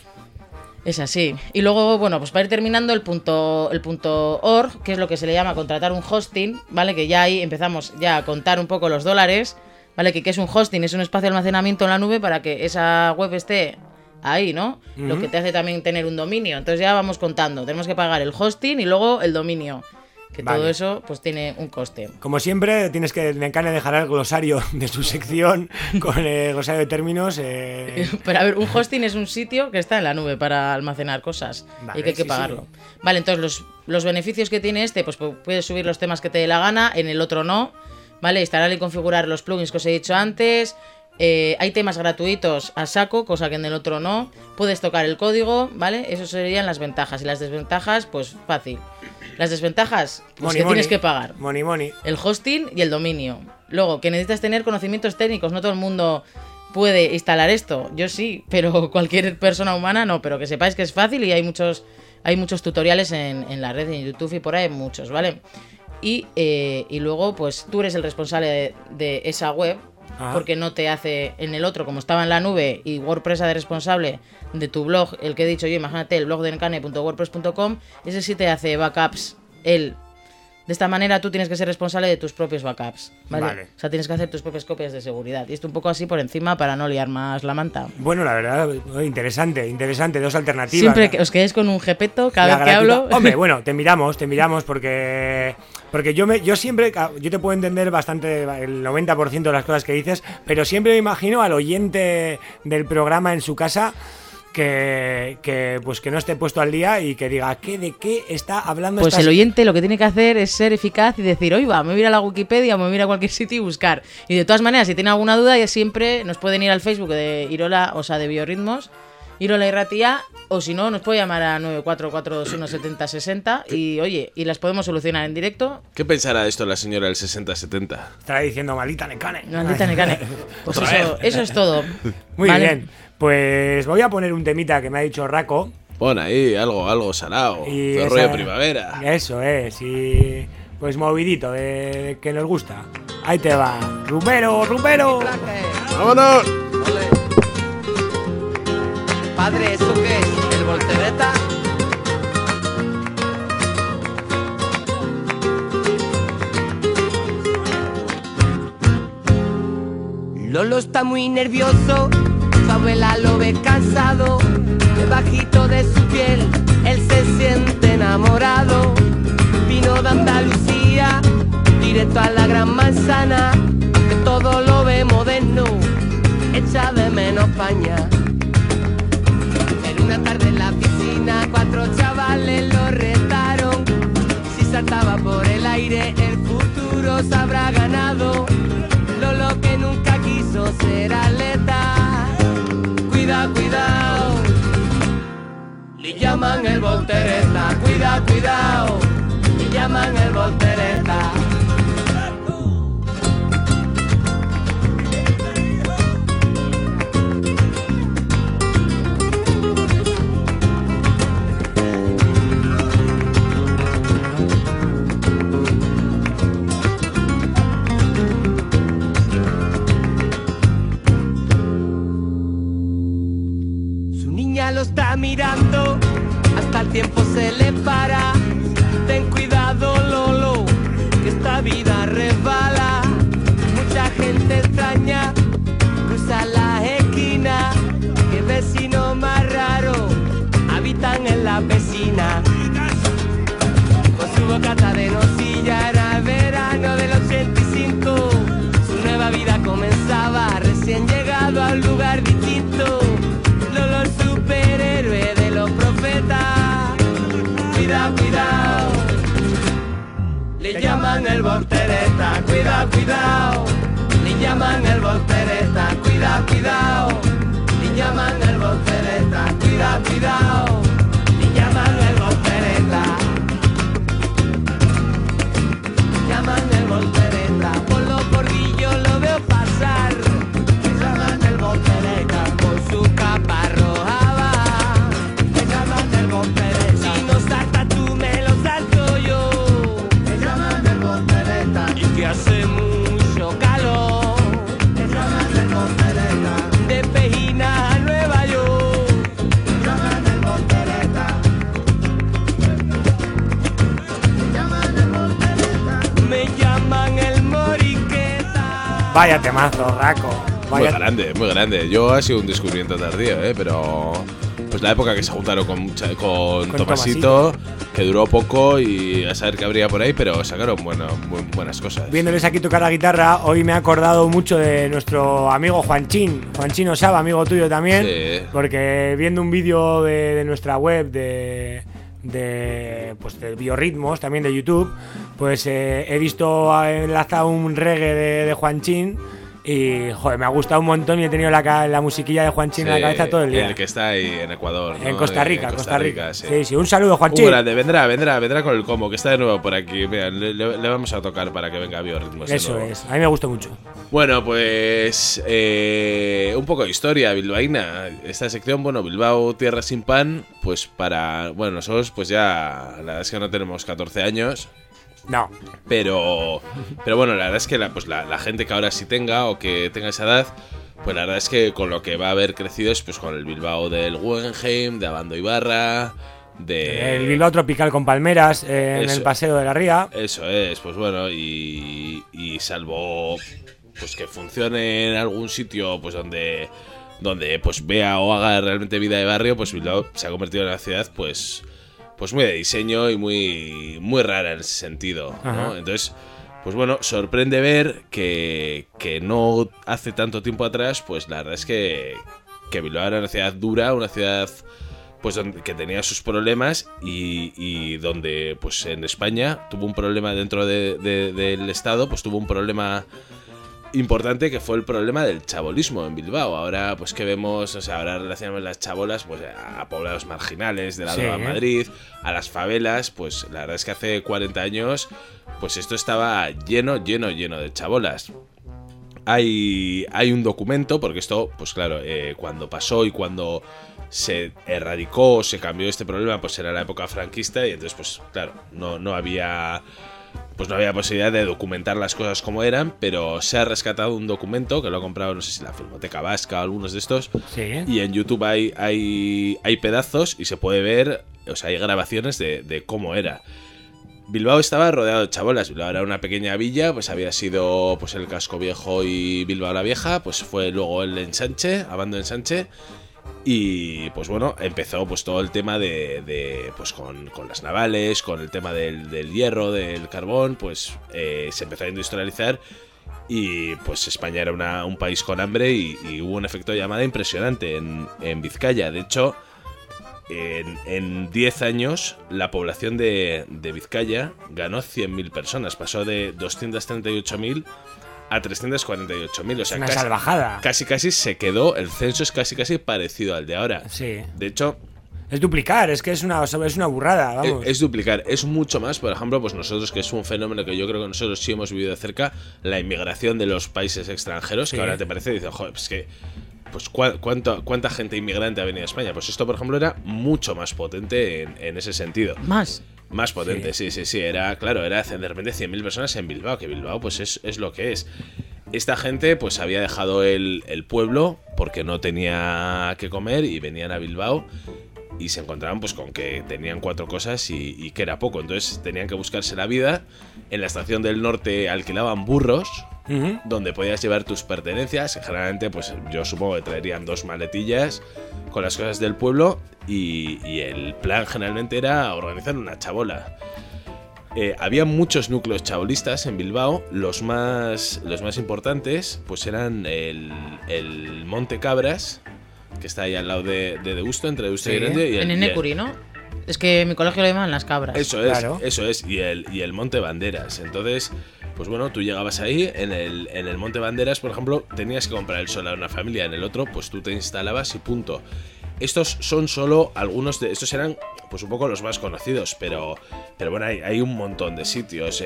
Es así. Y luego, bueno, pues para ir terminando el punto, el punto org, que es lo que se le llama contratar un hosting, ¿vale? Que ya ahí empezamos ya a contar un poco los dólares, ¿vale? Que, que es un hosting, es un espacio de almacenamiento en la nube para que esa web esté ahí, ¿no? Lo Ujú. que te hace también tener un dominio. Entonces ya vamos contando. Tenemos que pagar el hosting y luego el dominio. Que Vale. todo eso pues tiene un coste. Como siempre, tienes que Nekane dejará el glosario de su sección con el glosario de términos. eh, Pero a ver, un hosting es un sitio que está en la nube para almacenar cosas Vale, y que hay que sí, pagarlo. sí. Vale, entonces los, los beneficios que tiene este, pues pu- puedes subir los temas que te dé la gana, en el otro no. Vale, instalar y configurar los plugins que os he dicho antes. Eh, hay temas gratuitos a saco, cosa que en el otro no. Puedes tocar el código, ¿vale? Eso serían las ventajas. Y las desventajas, pues fácil. Las desventajas, pues money, que money. tienes que pagar. Money, money. El hosting y el dominio. Luego, que necesitas tener conocimientos técnicos. No todo el mundo puede instalar esto. Yo sí, pero cualquier persona humana no. Pero que sepáis que es fácil y hay muchos, hay muchos tutoriales en, en la red, en YouTube y por ahí hay muchos, ¿vale? Y, eh, y luego, pues tú eres el responsable de, de esa web. Ah. Porque no te hace en el otro, como estaba en la nube y WordPress de responsable de tu blog, el que he dicho yo, imagínate, el blog de nekane punto wordpress punto com, ese sí te hace backups él. De esta manera tú tienes que ser responsable de tus propios backups, ¿vale? Vale. O sea, tienes que hacer tus propias copias de seguridad. Y esto un poco así por encima para no liar más la manta. Bueno, la verdad, eh, interesante, interesante. Dos alternativas. Siempre que os quedéis con un jepeto cada La vez que gratuita. hablo. Hombre, bueno, te miramos, te miramos porque porque yo me yo siempre yo te puedo entender bastante el noventa por ciento de las cosas que dices, pero siempre me imagino al oyente del programa en su casa que, que pues que no esté puesto al día y que diga, ¿qué de qué está hablando Pues esta el oyente lo que tiene que hacer es ser eficaz y decir, oiga, me voy a ir a la Wikipedia o me voy a ir a cualquier sitio y buscar. Y de todas maneras, si tiene alguna duda, ya siempre nos pueden ir al Facebook de Irola, o sea, de Biorritmos, Irola y Ratia, o si no, nos puede llamar a nueve cuatro cuatro dos uno siete cero seis cero y oye, y las podemos solucionar en directo. ¿Qué pensará de esto la señora del sesenta setenta? Estará diciendo maldita necane. Maldita necane. Pues eso, eso es todo. Muy ¿vale? bien, pues voy a poner un temita que me ha dicho Raco. Pon ahí algo, algo salado, Y de esa- rollo primavera. Eso es, y pues movidito, de que nos gusta. Ahí te va, rumbero, rumbero. ¡Vámonos! Ole. Padre, ¿eso qué es? ¿El voltereta? Lolo está muy nervioso, su abuela lo ve cansado, debajito de su piel él se siente enamorado. Vino de Andalucía, directo a la gran manzana, que todo lo ve moderno, echa de menos España. En una tarde en la piscina cuatro chavales lo retaron, si saltaba por el aire el futuro se habrá ganado. Lolo que nunca quiso ser atleta, cuidado, cuidado, le llaman el voltereta, cuidado, cuidado, le llaman el voltereta. Lo está mirando, hasta el tiempo se le para. Ten cuidado, Lolo, que esta vida resbala. Mucha gente extraña cruza las esquinas, que vecinos más raros habitan en la vecina. Con su bocata de nocilla era el verano del ochenta y cinco. Su nueva vida comenzaba, recién llegado a un lugar distinto. Lolo el superhéroe de los profetas, cuidado, cuidado, le llaman el voltereta, cuidado, cuidado, le llaman el voltereta, cuidado, cuidado, le llaman el voltereta, cuidado, cuidado, le llaman el voltereta, le llaman el voltereta, por los corrillos lo veo pasar, le llaman el voltereta, con su capa roja va, le llaman el voltereta, si no saltas tú me lo salto yo, le llaman el voltereta, y que hace mucho calor, le llaman el voltereta, de Pejina a Nueva York, le llaman el voltereta, le llaman el voltereta, me llaman el moriqueta. Vaya temazo, Raco. Muy Vaya grande, muy grande. Yo ha sido un descubrimiento tardío, ¿eh? Pero pues la época que se juntaron con, mucha- con, Con Tomasito, que duró poco y a saber qué habría por ahí, pero sacaron bueno, muy buenas cosas. Viéndoles aquí tocar la guitarra, hoy me he acordado mucho de nuestro amigo Juanchín, Juanchín Osaba, amigo tuyo también, Sí. porque viendo un vídeo de, de nuestra web de, de pues de biorritmos, también de YouTube, pues eh, he visto eh, enlazado un reggae de, de Juanchín y joder, me ha gustado un montón y he tenido la, ca- la musiquilla de Juanchín en la Sí, cabeza todo el día. El que está ahí en Ecuador, ¿no? En Costa Rica, En Costa Rica. sí. Sí, sí, un saludo, Muy Juanchín. grande, vendrá, vendrá, vendrá con el combo, que está de nuevo por aquí. Mira, le, le- le vamos a tocar para que venga a Biorritmos de Eso nuevo. es, a mí me gustó mucho. Bueno, pues eh, un poco de historia bilbaína. Esta sección, bueno, Bilbao, tierra sin pan, pues para, bueno, nosotros pues ya, la verdad es que no tenemos catorce años, No, pero, pero bueno, la verdad es que la, pues la, la gente que ahora sí tenga o que tenga esa edad, pues la verdad es que con lo que va a haber crecido es pues con el Bilbao del Guggenheim, de Abando Ibarra, de... el Bilbao tropical con palmeras eh, en Eso. el paseo de la ría. Eso es, pues bueno, y, y salvo pues que funcione en algún sitio pues donde donde pues vea o haga realmente vida de barrio, pues Bilbao se ha convertido en una ciudad pues pues muy de diseño y muy muy rara en ese sentido, ¿no? Ajá. Entonces, pues bueno, sorprende ver que, que no hace tanto tiempo atrás, pues la verdad es que, que Bilbao era una ciudad dura, una ciudad pues donde, que tenía sus problemas y, y donde pues en España tuvo un problema dentro de, de- del Estado, pues tuvo un problema importante, que fue el problema del chabolismo en Bilbao. Ahora, pues que vemos, o sea, ahora relacionamos las chabolas pues a poblados marginales de la Sí. droga en Madrid, a las favelas. Pues la verdad es que hace cuarenta años, pues esto estaba lleno, lleno, lleno de chabolas. Hay, hay un documento, porque esto, pues claro, eh, cuando pasó y cuando se erradicó, se cambió este problema, pues era la época franquista, y entonces, pues claro, no, no había... Pues no había posibilidad de documentar las cosas como eran, pero se ha rescatado un documento que lo ha comprado, no sé si la Filmoteca Vasca o algunos de estos. Sí. Y en YouTube hay, hay, hay pedazos y se puede ver, o sea, hay grabaciones de, de cómo era. Bilbao estaba rodeado de chabolas. Bilbao era una pequeña villa, pues había sido pues el Casco Viejo y Bilbao la Vieja, pues fue luego el ensanche, Abando ensanche. Y pues bueno, empezó pues todo el tema de, de pues con, con las navales, con el tema del, del hierro, del carbón, pues eh, se empezó a industrializar y pues España era una, un país con hambre y, y hubo un efecto de llamada impresionante en, en Vizcaya. De hecho, en diez años la población de, de Vizcaya ganó cien mil personas, pasó de doscientos treinta y ocho mil a trescientos cuarenta y ocho mil, o sea, Una casi, salvajada. casi casi se quedó, el censo es casi casi parecido al de ahora. Sí. De hecho, Es duplicar, es que es una, es una burrada, vamos. es, es duplicar, es mucho más. Por ejemplo, pues nosotros, que es un fenómeno que yo creo que nosotros sí hemos vivido de cerca, la inmigración de los países extranjeros, Sí. que ahora te parece, dices, joder, pues que pues ¿cu cuánto, cuánta gente inmigrante ha venido a España. Pues esto, por ejemplo, era mucho más potente en, en ese sentido. Más. Más potente, sí, sí, sí. Era, claro, era de repente cien mil personas en Bilbao, que Bilbao pues es, es lo que es. Esta gente pues había dejado el, el pueblo porque no tenía que comer y venían a Bilbao y se encontraban pues con que tenían cuatro cosas y, y que era poco. Entonces tenían que buscarse la vida. En la estación del norte alquilaban burros, Uh-huh. donde podías llevar tus pertenencias. Generalmente, pues yo supongo que traerían dos maletillas con las cosas del pueblo y, y el plan generalmente era organizar una chabola. Eh, había muchos núcleos chabolistas en Bilbao. Los más, los más importantes pues eran el, el Monte Cabras, que está ahí al lado de, de Deusto, entre Deusto Sí. y Grande. Y el, En y el- Enecuri, ¿no? Es que mi colegio lo llaman Las Cabras. Eso es, Claro. eso es. Y el, y el Monte Banderas. Entonces, pues bueno, tú llegabas ahí, en el, en el Monte Banderas, por ejemplo, tenías que comprar el solar a una familia, en el otro, pues tú te instalabas y punto. Estos son solo algunos de... Estos eran, pues un poco los más conocidos, pero, pero bueno, hay, hay un montón de sitios.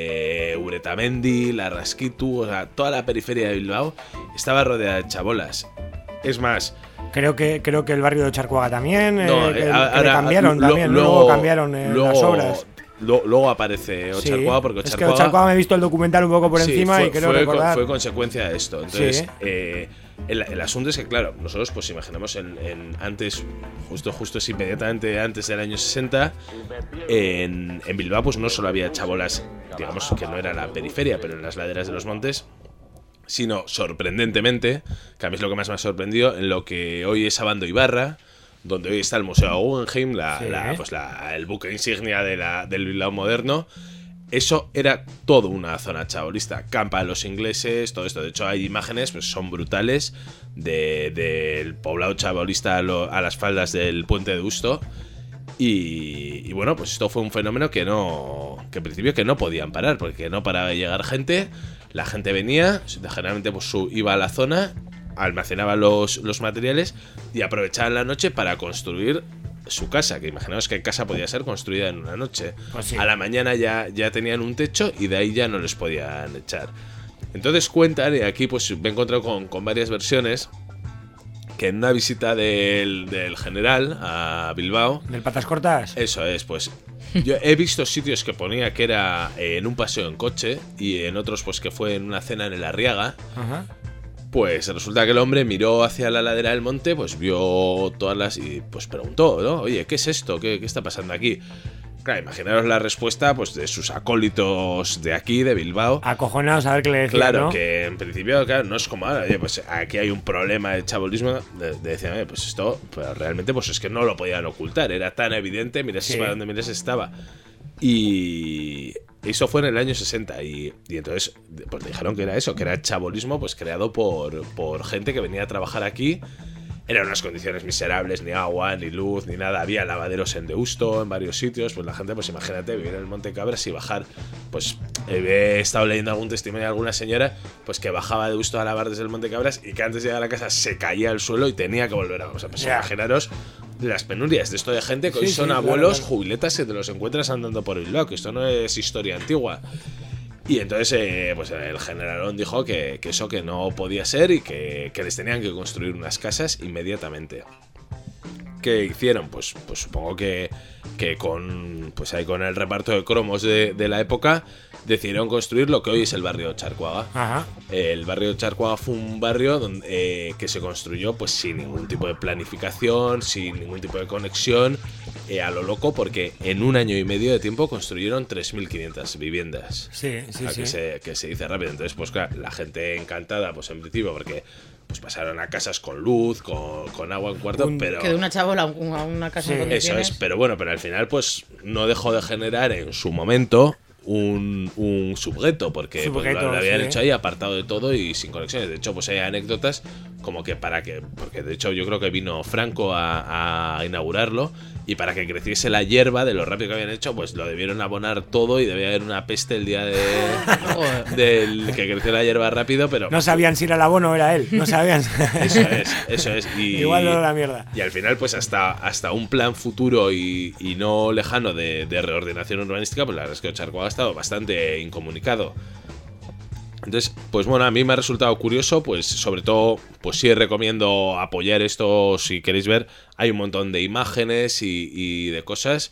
Eh, Uretamendi, Larraskitu, o sea, toda la periferia de Bilbao estaba rodeada de chabolas. Es más... Creo que creo que el barrio de Charcuaga también, eh, No, que, eh, que ahora- le cambiaron lo- también, luego- luego cambiaron eh, luego- las obras. lo- luego aparece Sí. Ocharcoaga, porque Es que Ocharcoaga... Ocharcoaga me he visto el documental un poco por Sí, encima fue, y creo fue, recordar. fue consecuencia de esto. Entonces, Sí. eh, el, el asunto es que, claro, nosotros pues imaginamos en, en antes, justo, justo es inmediatamente antes del año sesenta, en, en Bilbao pues no solo había chabolas, digamos que no era la periferia, pero en las laderas de los montes, sino sorprendentemente, que a mí es lo que más me ha sorprendido, en lo que hoy es Abando Ibarra, donde hoy está el Museo Guggenheim, la, Sí. la, pues la, el buque insignia de la, del Bilbao moderno. Eso era todo una zona chabolista. Campa de los ingleses, todo esto. De hecho, hay imágenes, pues son brutales, de, del poblado chabolista a, lo, a las faldas del puente de Deusto. Y, y bueno, pues esto fue un fenómeno que no, que en principio que no podían parar, porque no paraba de llegar gente. La gente venía, generalmente pues su, iba a la zona, almacenaba los, los materiales y aprovechaban la noche para construir su casa, que imaginaos qué casa podía ser construida en una noche. Pues sí. A la mañana ya, ya tenían un techo y de ahí ya no les podían echar. Entonces cuentan, y aquí pues me he encontrado con, con varias versiones, que en una visita del, del general a Bilbao, ¿Del patas cortas? eso es, pues yo he visto sitios que ponía que era eh, en un paseo en coche y en otros pues que fue en una cena en el Arriaga. Ajá. Pues resulta que el hombre miró hacia la ladera del monte, pues vio todas las... y pues preguntó, ¿no? Oye, ¿qué es esto? ¿Qué, qué está pasando aquí? Claro, imaginaros la respuesta pues de sus acólitos de aquí, de Bilbao. Acojonados a ver qué le decían, Claro, ¿no? que en principio, claro, no es como ahora, oye, pues aquí hay un problema de chabolismo. De, de decir, oye, pues esto, pero realmente, pues es que no lo podían ocultar, era tan evidente, mires Sí. para donde mires estaba. Y eso fue en el año sesenta. Y, y entonces, pues dijeron que era eso, que era chabolismo, pues creado por, por gente que venía a trabajar aquí. Eran unas condiciones miserables, ni agua, ni luz, ni nada. Había lavaderos en Deusto, en varios sitios. Pues la gente, pues imagínate, vivir en el Monte Cabras y bajar, pues he estado leyendo algún testimonio de alguna señora pues que bajaba de Busto a lavar desde el Monte Cabras y que antes de llegar a la casa se caía al suelo y tenía que volver a... O sea, pues Yeah. imaginaros las penurias de esto de gente que hoy Sí, son sí, claro, abuelos, claro. jubiletas, que te los encuentras andando por Bilbao, que esto no es historia antigua. Y entonces eh, pues el generalón dijo que, que eso que no podía ser y que, que les tenían que construir unas casas inmediatamente. ¿Qué hicieron? Pues, pues supongo que, que con pues ahí con el reparto de cromos de, de la época decidieron construir lo que hoy es el barrio Charcuaga. Ajá. El barrio Charcuaga fue un barrio donde, eh, que se construyó pues sin ningún tipo de planificación, sin ningún tipo de conexión, eh, a lo loco, porque en un año y medio de tiempo construyeron tres mil quinientas viviendas. Sí, sí, A sí. Que, se, que se dice rápido. Entonces, pues claro, la gente encantada, pues en principio, porque pues pasaron a casas con luz, con, con agua en cuarto, Un- pero... Que de una chabola a un- a una casa Sí. en Eso condiciones. es, pero bueno, pero al final pues no dejó de generar en su momento un, un subgueto, porque pues, Subgueto, lo, lo habían sí. hecho ahí apartado de todo y sin conexiones. De hecho, pues hay anécdotas como que para que, porque de hecho yo creo que vino Franco a, a inaugurarlo y para que creciese la hierba de lo rápido que habían hecho, pues lo debieron abonar todo y debía haber una peste el día de Joder. del que creció la hierba rápido, pero No sabían si era el abono o era él. No sabían. eso es, eso es. Y, Igual no era la mierda. Y al final, pues hasta, hasta un plan futuro y, y no lejano de, de reordenación urbanística, pues la verdad es que Charcuaga ha estado bastante incomunicado. Entonces, pues bueno, a mí me ha resultado curioso, pues sobre todo, pues sí recomiendo apoyar esto si queréis ver. Hay un montón de imágenes y, y de cosas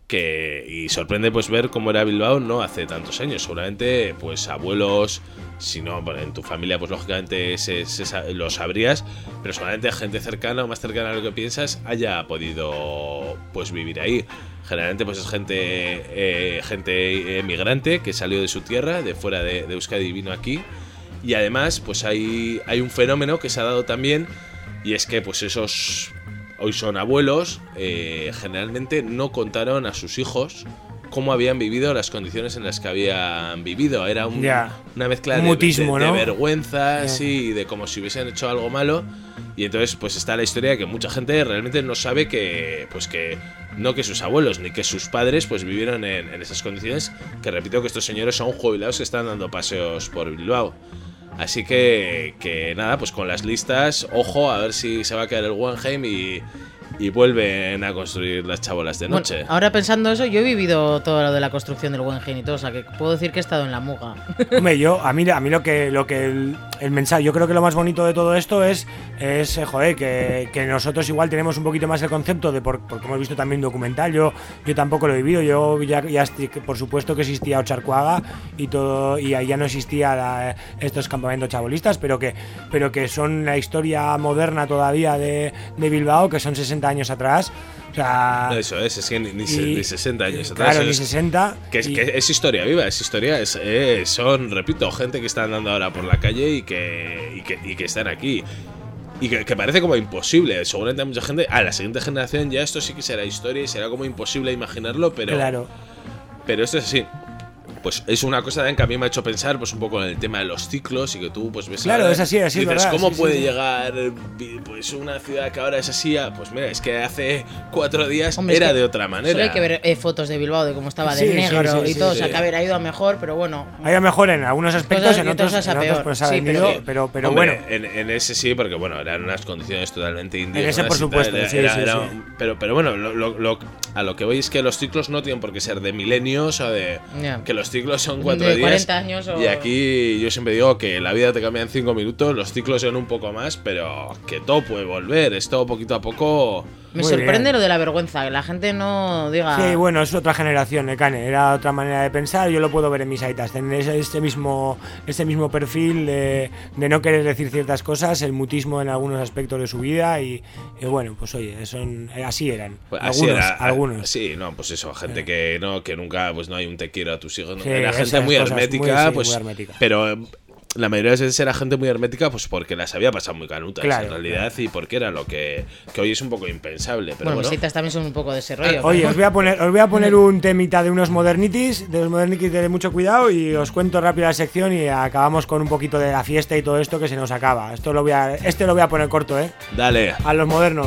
que y sorprende pues ver cómo era Bilbao no hace tantos años. Seguramente, pues abuelos, si no, bueno, en tu familia, pues lógicamente se, se sa- lo sabrías, pero seguramente gente cercana o más cercana a lo que piensas haya podido pues vivir ahí. Generalmente pues es gente eh, gente emigrante que salió de su tierra, de fuera de, de Euskadi y vino aquí. Y además pues hay, hay un fenómeno que se ha dado también, y es que pues esos hoy son abuelos, eh, generalmente no contaron a sus hijos cómo habían vivido las condiciones en las que habían vivido. Era un- Ya. una mezcla Un de, mutismo, de- de ¿no? vergüenza, Ya. sí, de como si hubiesen hecho algo malo. Y entonces pues está la historia de que mucha gente realmente no sabe que pues que no que sus abuelos ni que sus padres pues vivieron en, en esas condiciones, que repito que estos señores son jubilados que están dando paseos por Bilbao. Así que, que nada, pues con las listas, ojo, a ver si se va a quedar el Guggenheim y, y vuelven a construir las chabolas de Bueno, noche. ahora pensando eso, yo he vivido todo lo de la construcción del Guggenheim y todo, o sea que puedo decir que he estado en la muga. Hombre, yo, a mí, a mí lo que, lo que el, el mensaje, yo creo que lo más bonito de todo esto es, es eh, joder, que, que nosotros igual tenemos un poquito más el concepto de, por, porque hemos visto también documental, yo, yo tampoco lo he vivido, yo ya, ya esti- por supuesto que existía Ocharcuaga y todo, y ahí ya no existía la- estos campamentos chabolistas, pero que, pero que son la historia moderna todavía de, de Bilbao, que son sesenta años atrás, o sea... Eso es, es que ni, ni, se- y- ni sesenta años atrás. Claro, ni es- sesenta. Que es, y- que es historia viva, es historia, es, es- son, repito, gente que está andando ahora por la calle y que, y que, y que están aquí. Y que, que parece como imposible. Seguramente hay mucha gente. A la siguiente generación ya esto sí que será historia y será como imposible imaginarlo, pero, Claro. pero esto es así. Pues es una cosa también que a mí me ha hecho pensar pues un poco en el tema de los ciclos y que tú pues ves Claro, ahora es así, así, y dices, ¿verdad? ¿cómo Sí, sí, puede sí. llegar vi- pues una ciudad que ahora es así? a- Pues mira, es que hace cuatro días Hombre, es era que de otra manera. Solo hay que ver eh, fotos de Bilbao, de cómo estaba Sí, de sí, negro sí, y sí, todo, sí. o sea que a ver, ha ido a mejor, pero bueno. Ha ido mejor en algunos aspectos, Cosas- en y otros, otras a en otros peor. pues ha Sí, venido, pero- pero, pero, Hombre, bueno. en, en ese sí, porque bueno, eran unas condiciones totalmente indígenas. ese, por y tal, supuesto, era- sí, era- sí, era- sí. Pero, pero bueno, lo, lo- lo- a lo que voy es que los ciclos no tienen por qué ser de milenios o de. Ya. Que los ciclos son cuatro De días. cuarenta años o- Y aquí yo siempre digo que la vida te cambia en cinco minutos, los ciclos son un poco más, pero que todo puede volver. Esto poquito a poco. Me Muy sorprende bien. lo de la vergüenza, que la gente no diga. Sí, bueno, es otra generación, eh, Cane, era otra manera de pensar, yo lo puedo ver en mis aitas, tener ese, ese mismo, ese mismo perfil de, de no querer decir ciertas cosas, el mutismo en algunos aspectos de su vida y, y bueno, pues oye, son, eh, así eran, Pues así algunos, era, algunos. Sí, no, pues eso, gente que no, que nunca, pues no hay un te quiero a tus hijos. ¿no? Sí, Era gente esas muy cosas, hermética, muy- sí, pues. muy hermética. Pero eh, la mayoría de las veces era gente muy hermética, pues porque las había pasado muy canutas Claro, en realidad y porque era lo que, que hoy es un poco impensable. Pero Bueno, bueno, mis citas también son un poco de ese rollo. Oye, pero- os voy a poner, os voy a poner un temita de unos modernities, de los modernities de mucho cuidado y os cuento rápido la sección y acabamos con un poquito de la fiesta y todo esto que se nos acaba. Esto lo voy a, este lo voy a poner corto, eh, dale, a los modernos.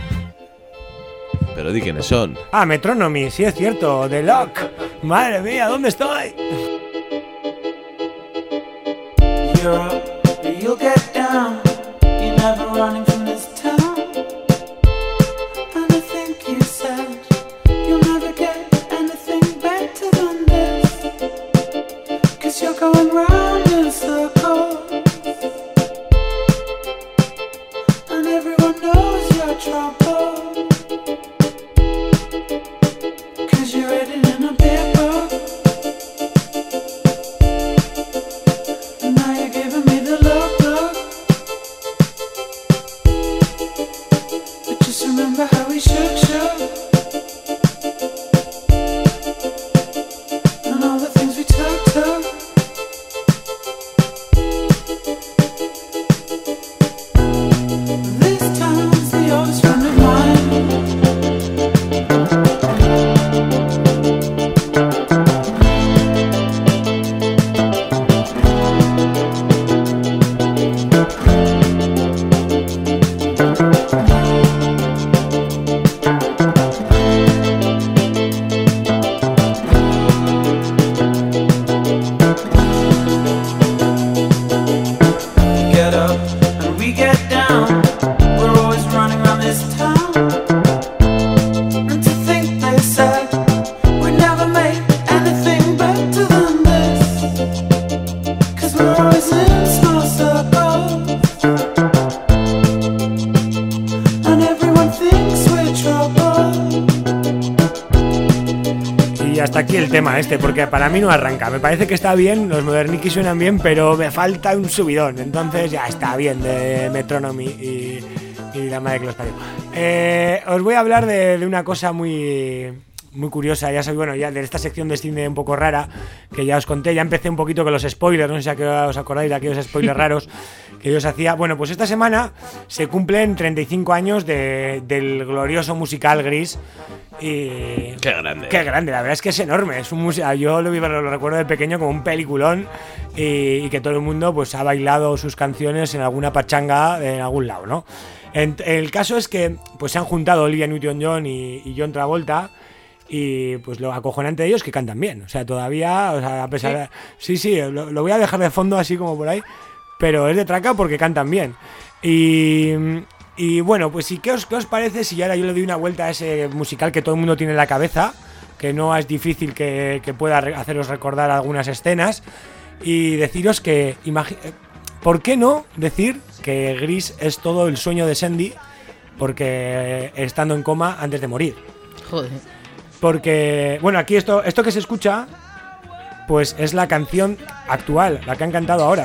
pero di quiénes son. Ah, Metronomy, sí es cierto, The Lock. Madre mía, ¿dónde estoy? Europe, you'll get down. You're never running from this town. And I think you said you'll never get anything better than this. Cause you're going round in circles. And everyone knows your trouble. Cause you're written in a paper. And now you're giving me the look, look. But just remember how we shook, shook. And all the things we took, took. This time's the oldest friend of mine. Get up and we get down. We're always running around this town. And to think they said we'd never make anything better than this. Cause we're always in small circles. And everyone thinks we're trouble. Y hasta aquí el tema este, porque para mí no arranca. Me parece que está bien, los Moderniki suenan bien, pero me falta un subidón. Entonces ya está bien de Metronomy y, y la madre que los parió. Eh, os voy a hablar de, de una cosa muy, muy curiosa. Ya sabéis, bueno, ya de esta sección de cine un poco rara, que ya os conté. Ya empecé un poquito con los spoilers, no sé si a qué hora os acordáis de aquellos spoilers raros que yo os hacía. Bueno, pues esta semana se cumplen treinta y cinco años de, del glorioso musical Gris. Y Qué grande. Qué grande, la verdad es que es enorme. Es un musical, yo lo, lo recuerdo de pequeño como un peliculón y, y que todo el mundo pues ha bailado sus canciones en alguna pachanga en algún lado, ¿no? En, el caso es que pues se han juntado Olivia Newton-John y, y John Travolta. Y pues lo acojonante de ellos es que cantan bien. O sea, todavía, o sea, a pesar de... Sí, sí, lo, lo voy a dejar de fondo así como por ahí. Pero es de traca porque cantan bien. Y... Y bueno, pues sí, ¿qué os, qué os parece si ahora yo le doy una vuelta a ese musical que todo el mundo tiene en la cabeza? Que no es difícil que, que pueda re- haceros recordar algunas escenas. Y deciros que... Imagi- ¿Por qué no decir que Gris es todo el sueño de Sandy? Porque estando en coma antes de morir. Joder. Porque, bueno, aquí esto, esto que se escucha, pues es la canción actual, la que han cantado ahora.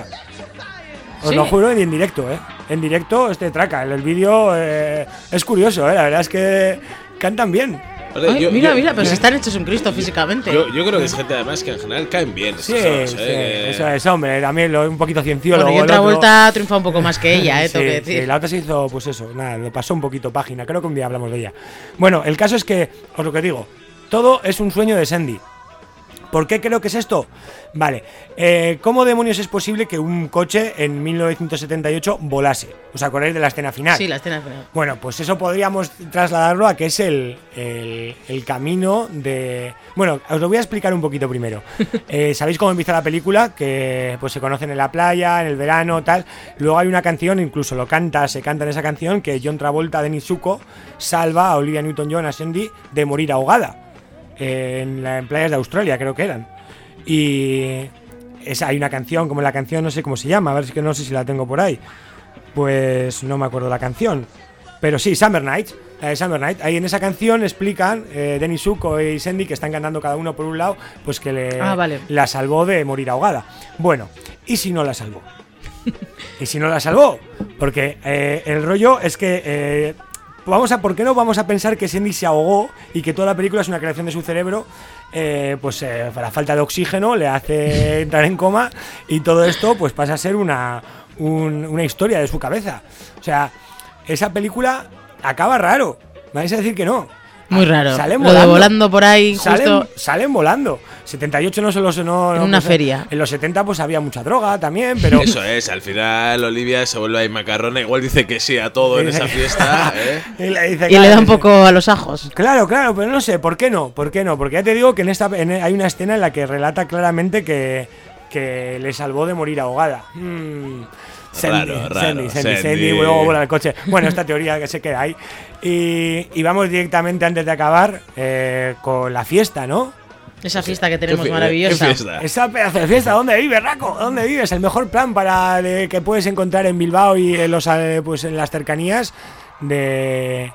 Os ¿Sí? lo juro, en directo, ¿eh? En directo este traca, el, el vídeo eh, es curioso, ¿eh? La verdad es que cantan bien. Oye, Ay, yo- mira, yo- mira, pero si están hechos un Cristo físicamente. Yo, yo creo que es gente además que en general caen bien. Sí, estos sí, dos, ¿eh? eso es, hombre, también lo, un poquito cienciólogo. Bueno, y otra el otro. vuelta triunfa un poco más que ella, eh, Sí, tengo que decir. sí, la otra se hizo, pues eso, nada, le pasó un poquito página, creo que un día hablamos de ella. Bueno, el caso es que, os lo que digo, todo es un sueño de Sandy. ¿Por qué creo que es esto? Vale, eh, ¿cómo demonios es posible que un coche en mil novecientos setenta y ocho volase? ¿Os acordáis de la escena final? Sí, la escena final. Bueno, pues eso podríamos trasladarlo a que es el, el, el camino de... Bueno, os lo voy a explicar un poquito primero. Eh, ¿Sabéis cómo empieza la película? Que pues se conocen en la playa, en el verano, tal. Luego hay una canción, incluso lo canta, se canta en esa canción, que John Travolta, Denis Zuko, salva a Olivia Newton-John, a Sandy, de morir ahogada. Eh, en, la, en playas de Australia, creo que eran. Y... Es, hay una canción, como la canción, no sé cómo se llama, a ver si que no sé si la tengo por ahí. Pues no me acuerdo la canción. Pero sí, Summer Nights. La de Summer Night. Ahí en esa canción explican eh, Denis Zuko y Sandy, que están cantando cada uno por un lado, pues que le, Ah, vale. la salvó de morir ahogada. Bueno, ¿y si no la salvó? ¿Y si no la salvó? Porque eh, el rollo es que... Eh, Vamos a, ¿por qué no vamos a pensar que Sandy se ahogó y que toda la película es una creación de su cerebro? Eh, pues eh, la falta de oxígeno le hace entrar en coma y todo esto pues pasa a ser una, un- una historia de su cabeza. O sea, esa película acaba raro. Me vais a decir que no. Muy raro. Salen Lo de volando por ahí, Salen, justo. salen volando. setenta y ocho no solo no, En no, una pues, feria. En los setenta pues había mucha droga también, pero... Eso es, al final Olivia se vuelve ahí macarrona, igual dice que sí a todo en esa fiesta, ¿eh? y le, dice, Y le claro, da un que sí. poco a los ajos. Claro, claro, pero no sé, ¿por qué no? ¿Por qué no? Porque ya te digo que en esta en- hay una escena en la que relata claramente que, que le salvó de morir ahogada. Mm. Sandy, Raro, raro, Sandy, Sandy, Sandy. Sandy, luego vuela el coche. Bueno, esta teoría que se queda ahí. Y, y vamos directamente, antes de acabar, eh, con la fiesta, ¿no? Esa fiesta que tenemos ¿Qué fi- maravillosa. qué fiesta? Esa pedazo de fiesta. ¿Dónde vives, Raco? ¿Dónde vives? El mejor plan para de, que puedes encontrar en Bilbao y en, los, eh, pues, en las cercanías de,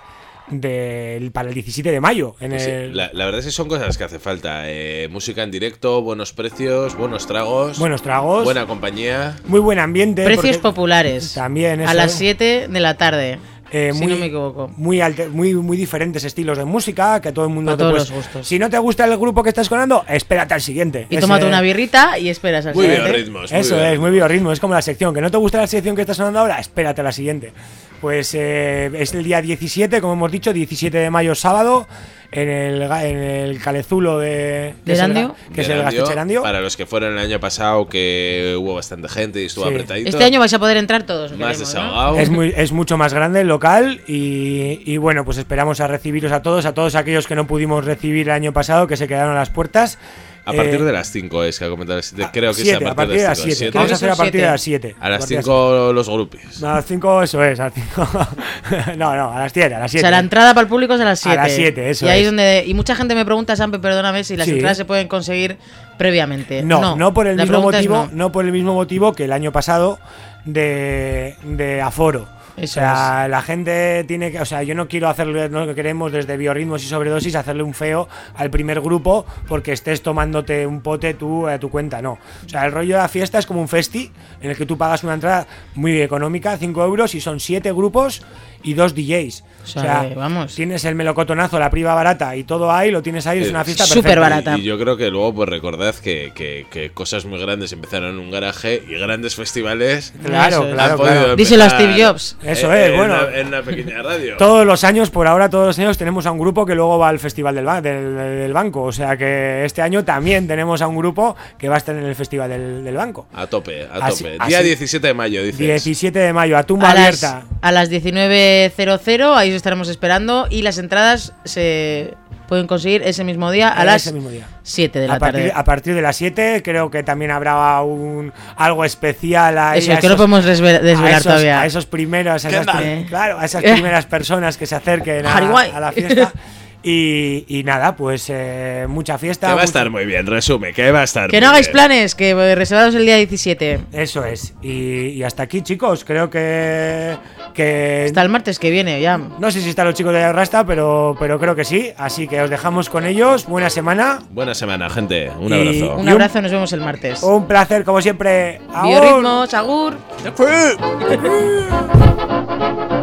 de, para el diecisiete de mayo. En Sí, el, la, la verdad es que son cosas que hace falta. Eh, música en directo, buenos precios, buenos tragos, buenos tragos, buena compañía. muy buen ambiente. Precios porque populares. También, A eso, las siete de la tarde. eh, si muy, no me equivoco. Muy, alte- muy, muy diferentes estilos de música, que todo el mundo Para te todos puedes- los gustos. Si no te gusta el grupo que estás escuchando, espérate al siguiente. Y Ese- tómate una birrita y esperas al Muy siguiente. biorritmos. muy Eso es, biorritmos. muy biorritmo, es como la sección. Que no te gusta la sección que está sonando ahora, espérate a la siguiente. Pues eh, es el día diecisiete, como hemos dicho, diecisiete de mayo, sábado, en el, ga- en el Calezulo de... que ¿De es el Erandio? ga- Que es el Gerandio, Gaztecherandio. Para los que fueron el año pasado, que hubo bastante gente y estuvo Sí. apretadito. Este año vais a poder entrar todos. más queremos, ¿no? desahogado. Es, muy, es mucho más grande el local y, y bueno, pues esperamos a recibiros a todos, a todos aquellos que no pudimos recibir el año pasado, que se quedaron a las puertas. A partir Eh, de las cinco es que ha comentado. a- Creo que siete, es a partir de las cinco. siete. siete. Vamos a que hacer a son partir de siete. las siete. A las partir de cinco los grupis. A las cinco, eso es, a las cinco. no, no, a las siete, a las O siete. sea, la entrada para el público es a las siete. A las siete, eso y ahí es. es donde. Y mucha gente me pregunta, Sampe, perdóname, si las Sí. entradas se pueden conseguir previamente. No, no, por el la mismo pregunta es motivo, no. no. por el mismo motivo que el año pasado de, de aforo. Eso o sea, la gente tiene que, o sea, yo no quiero hacerle, no que queremos desde biorritmos y sobredosis hacerle un feo al primer grupo porque estés tomándote un pote tú a tu cuenta, no. O sea, el rollo de la fiesta es como un festi en el que tú pagas una entrada muy económica, cinco euros, y son siete grupos y dos D Js. O sea, que, vamos. tienes el melocotonazo, la priva barata y todo ahí, lo tienes ahí, es una fiesta Súper perfecta. barata. Y yo creo que luego, pues recordad que, que, que cosas muy grandes empezaron en un garaje y grandes festivales Claro, Eso es. claro, han podido claro. Díselo a empezar, Steve Jobs. Eso eh, es, en bueno. una- en una pequeña radio. Todos los años, por ahora, todos los años tenemos a un grupo que luego va al Festival del, ba- del, del Banco. O sea que este año también tenemos a un grupo que va a estar en el Festival del, del Banco. A tope, a Así- tope. así. Día diecisiete de mayo, dices. diecisiete de mayo, a tumba A las, abierta. a las diecinueve cero cero, ahí os estaremos esperando. Y las entradas se pueden conseguir ese mismo día a Eh, las ese mismo día. siete de la A partir, tarde. a partir de las siete, creo que también habrá un algo especial ahí. Eso, a es que no esos- podemos desve- desvelar a esos, todavía. a esos primeros, a esas, tal? pri- claro, a esas primeras personas que se acerquen a, Jariguay. a la fiesta. Y, y nada, pues eh, mucha fiesta. Que va a mucho- estar muy bien, resume, que va a estar Que muy no hagáis bien. planes, que eh, reservados el día diecisiete. Eso es. Y, y hasta aquí, chicos. Creo que. que Hasta el martes que viene ya. no sé si están los chicos de la Rasta, pero, pero creo que sí. Así que os dejamos con ellos. Buena semana. Buena semana, gente. Un Y- abrazo. Un Y un- abrazo, nos vemos el martes. Un placer, como siempre. ¡Agur! Biorritmos, agur. ¡Ya fue!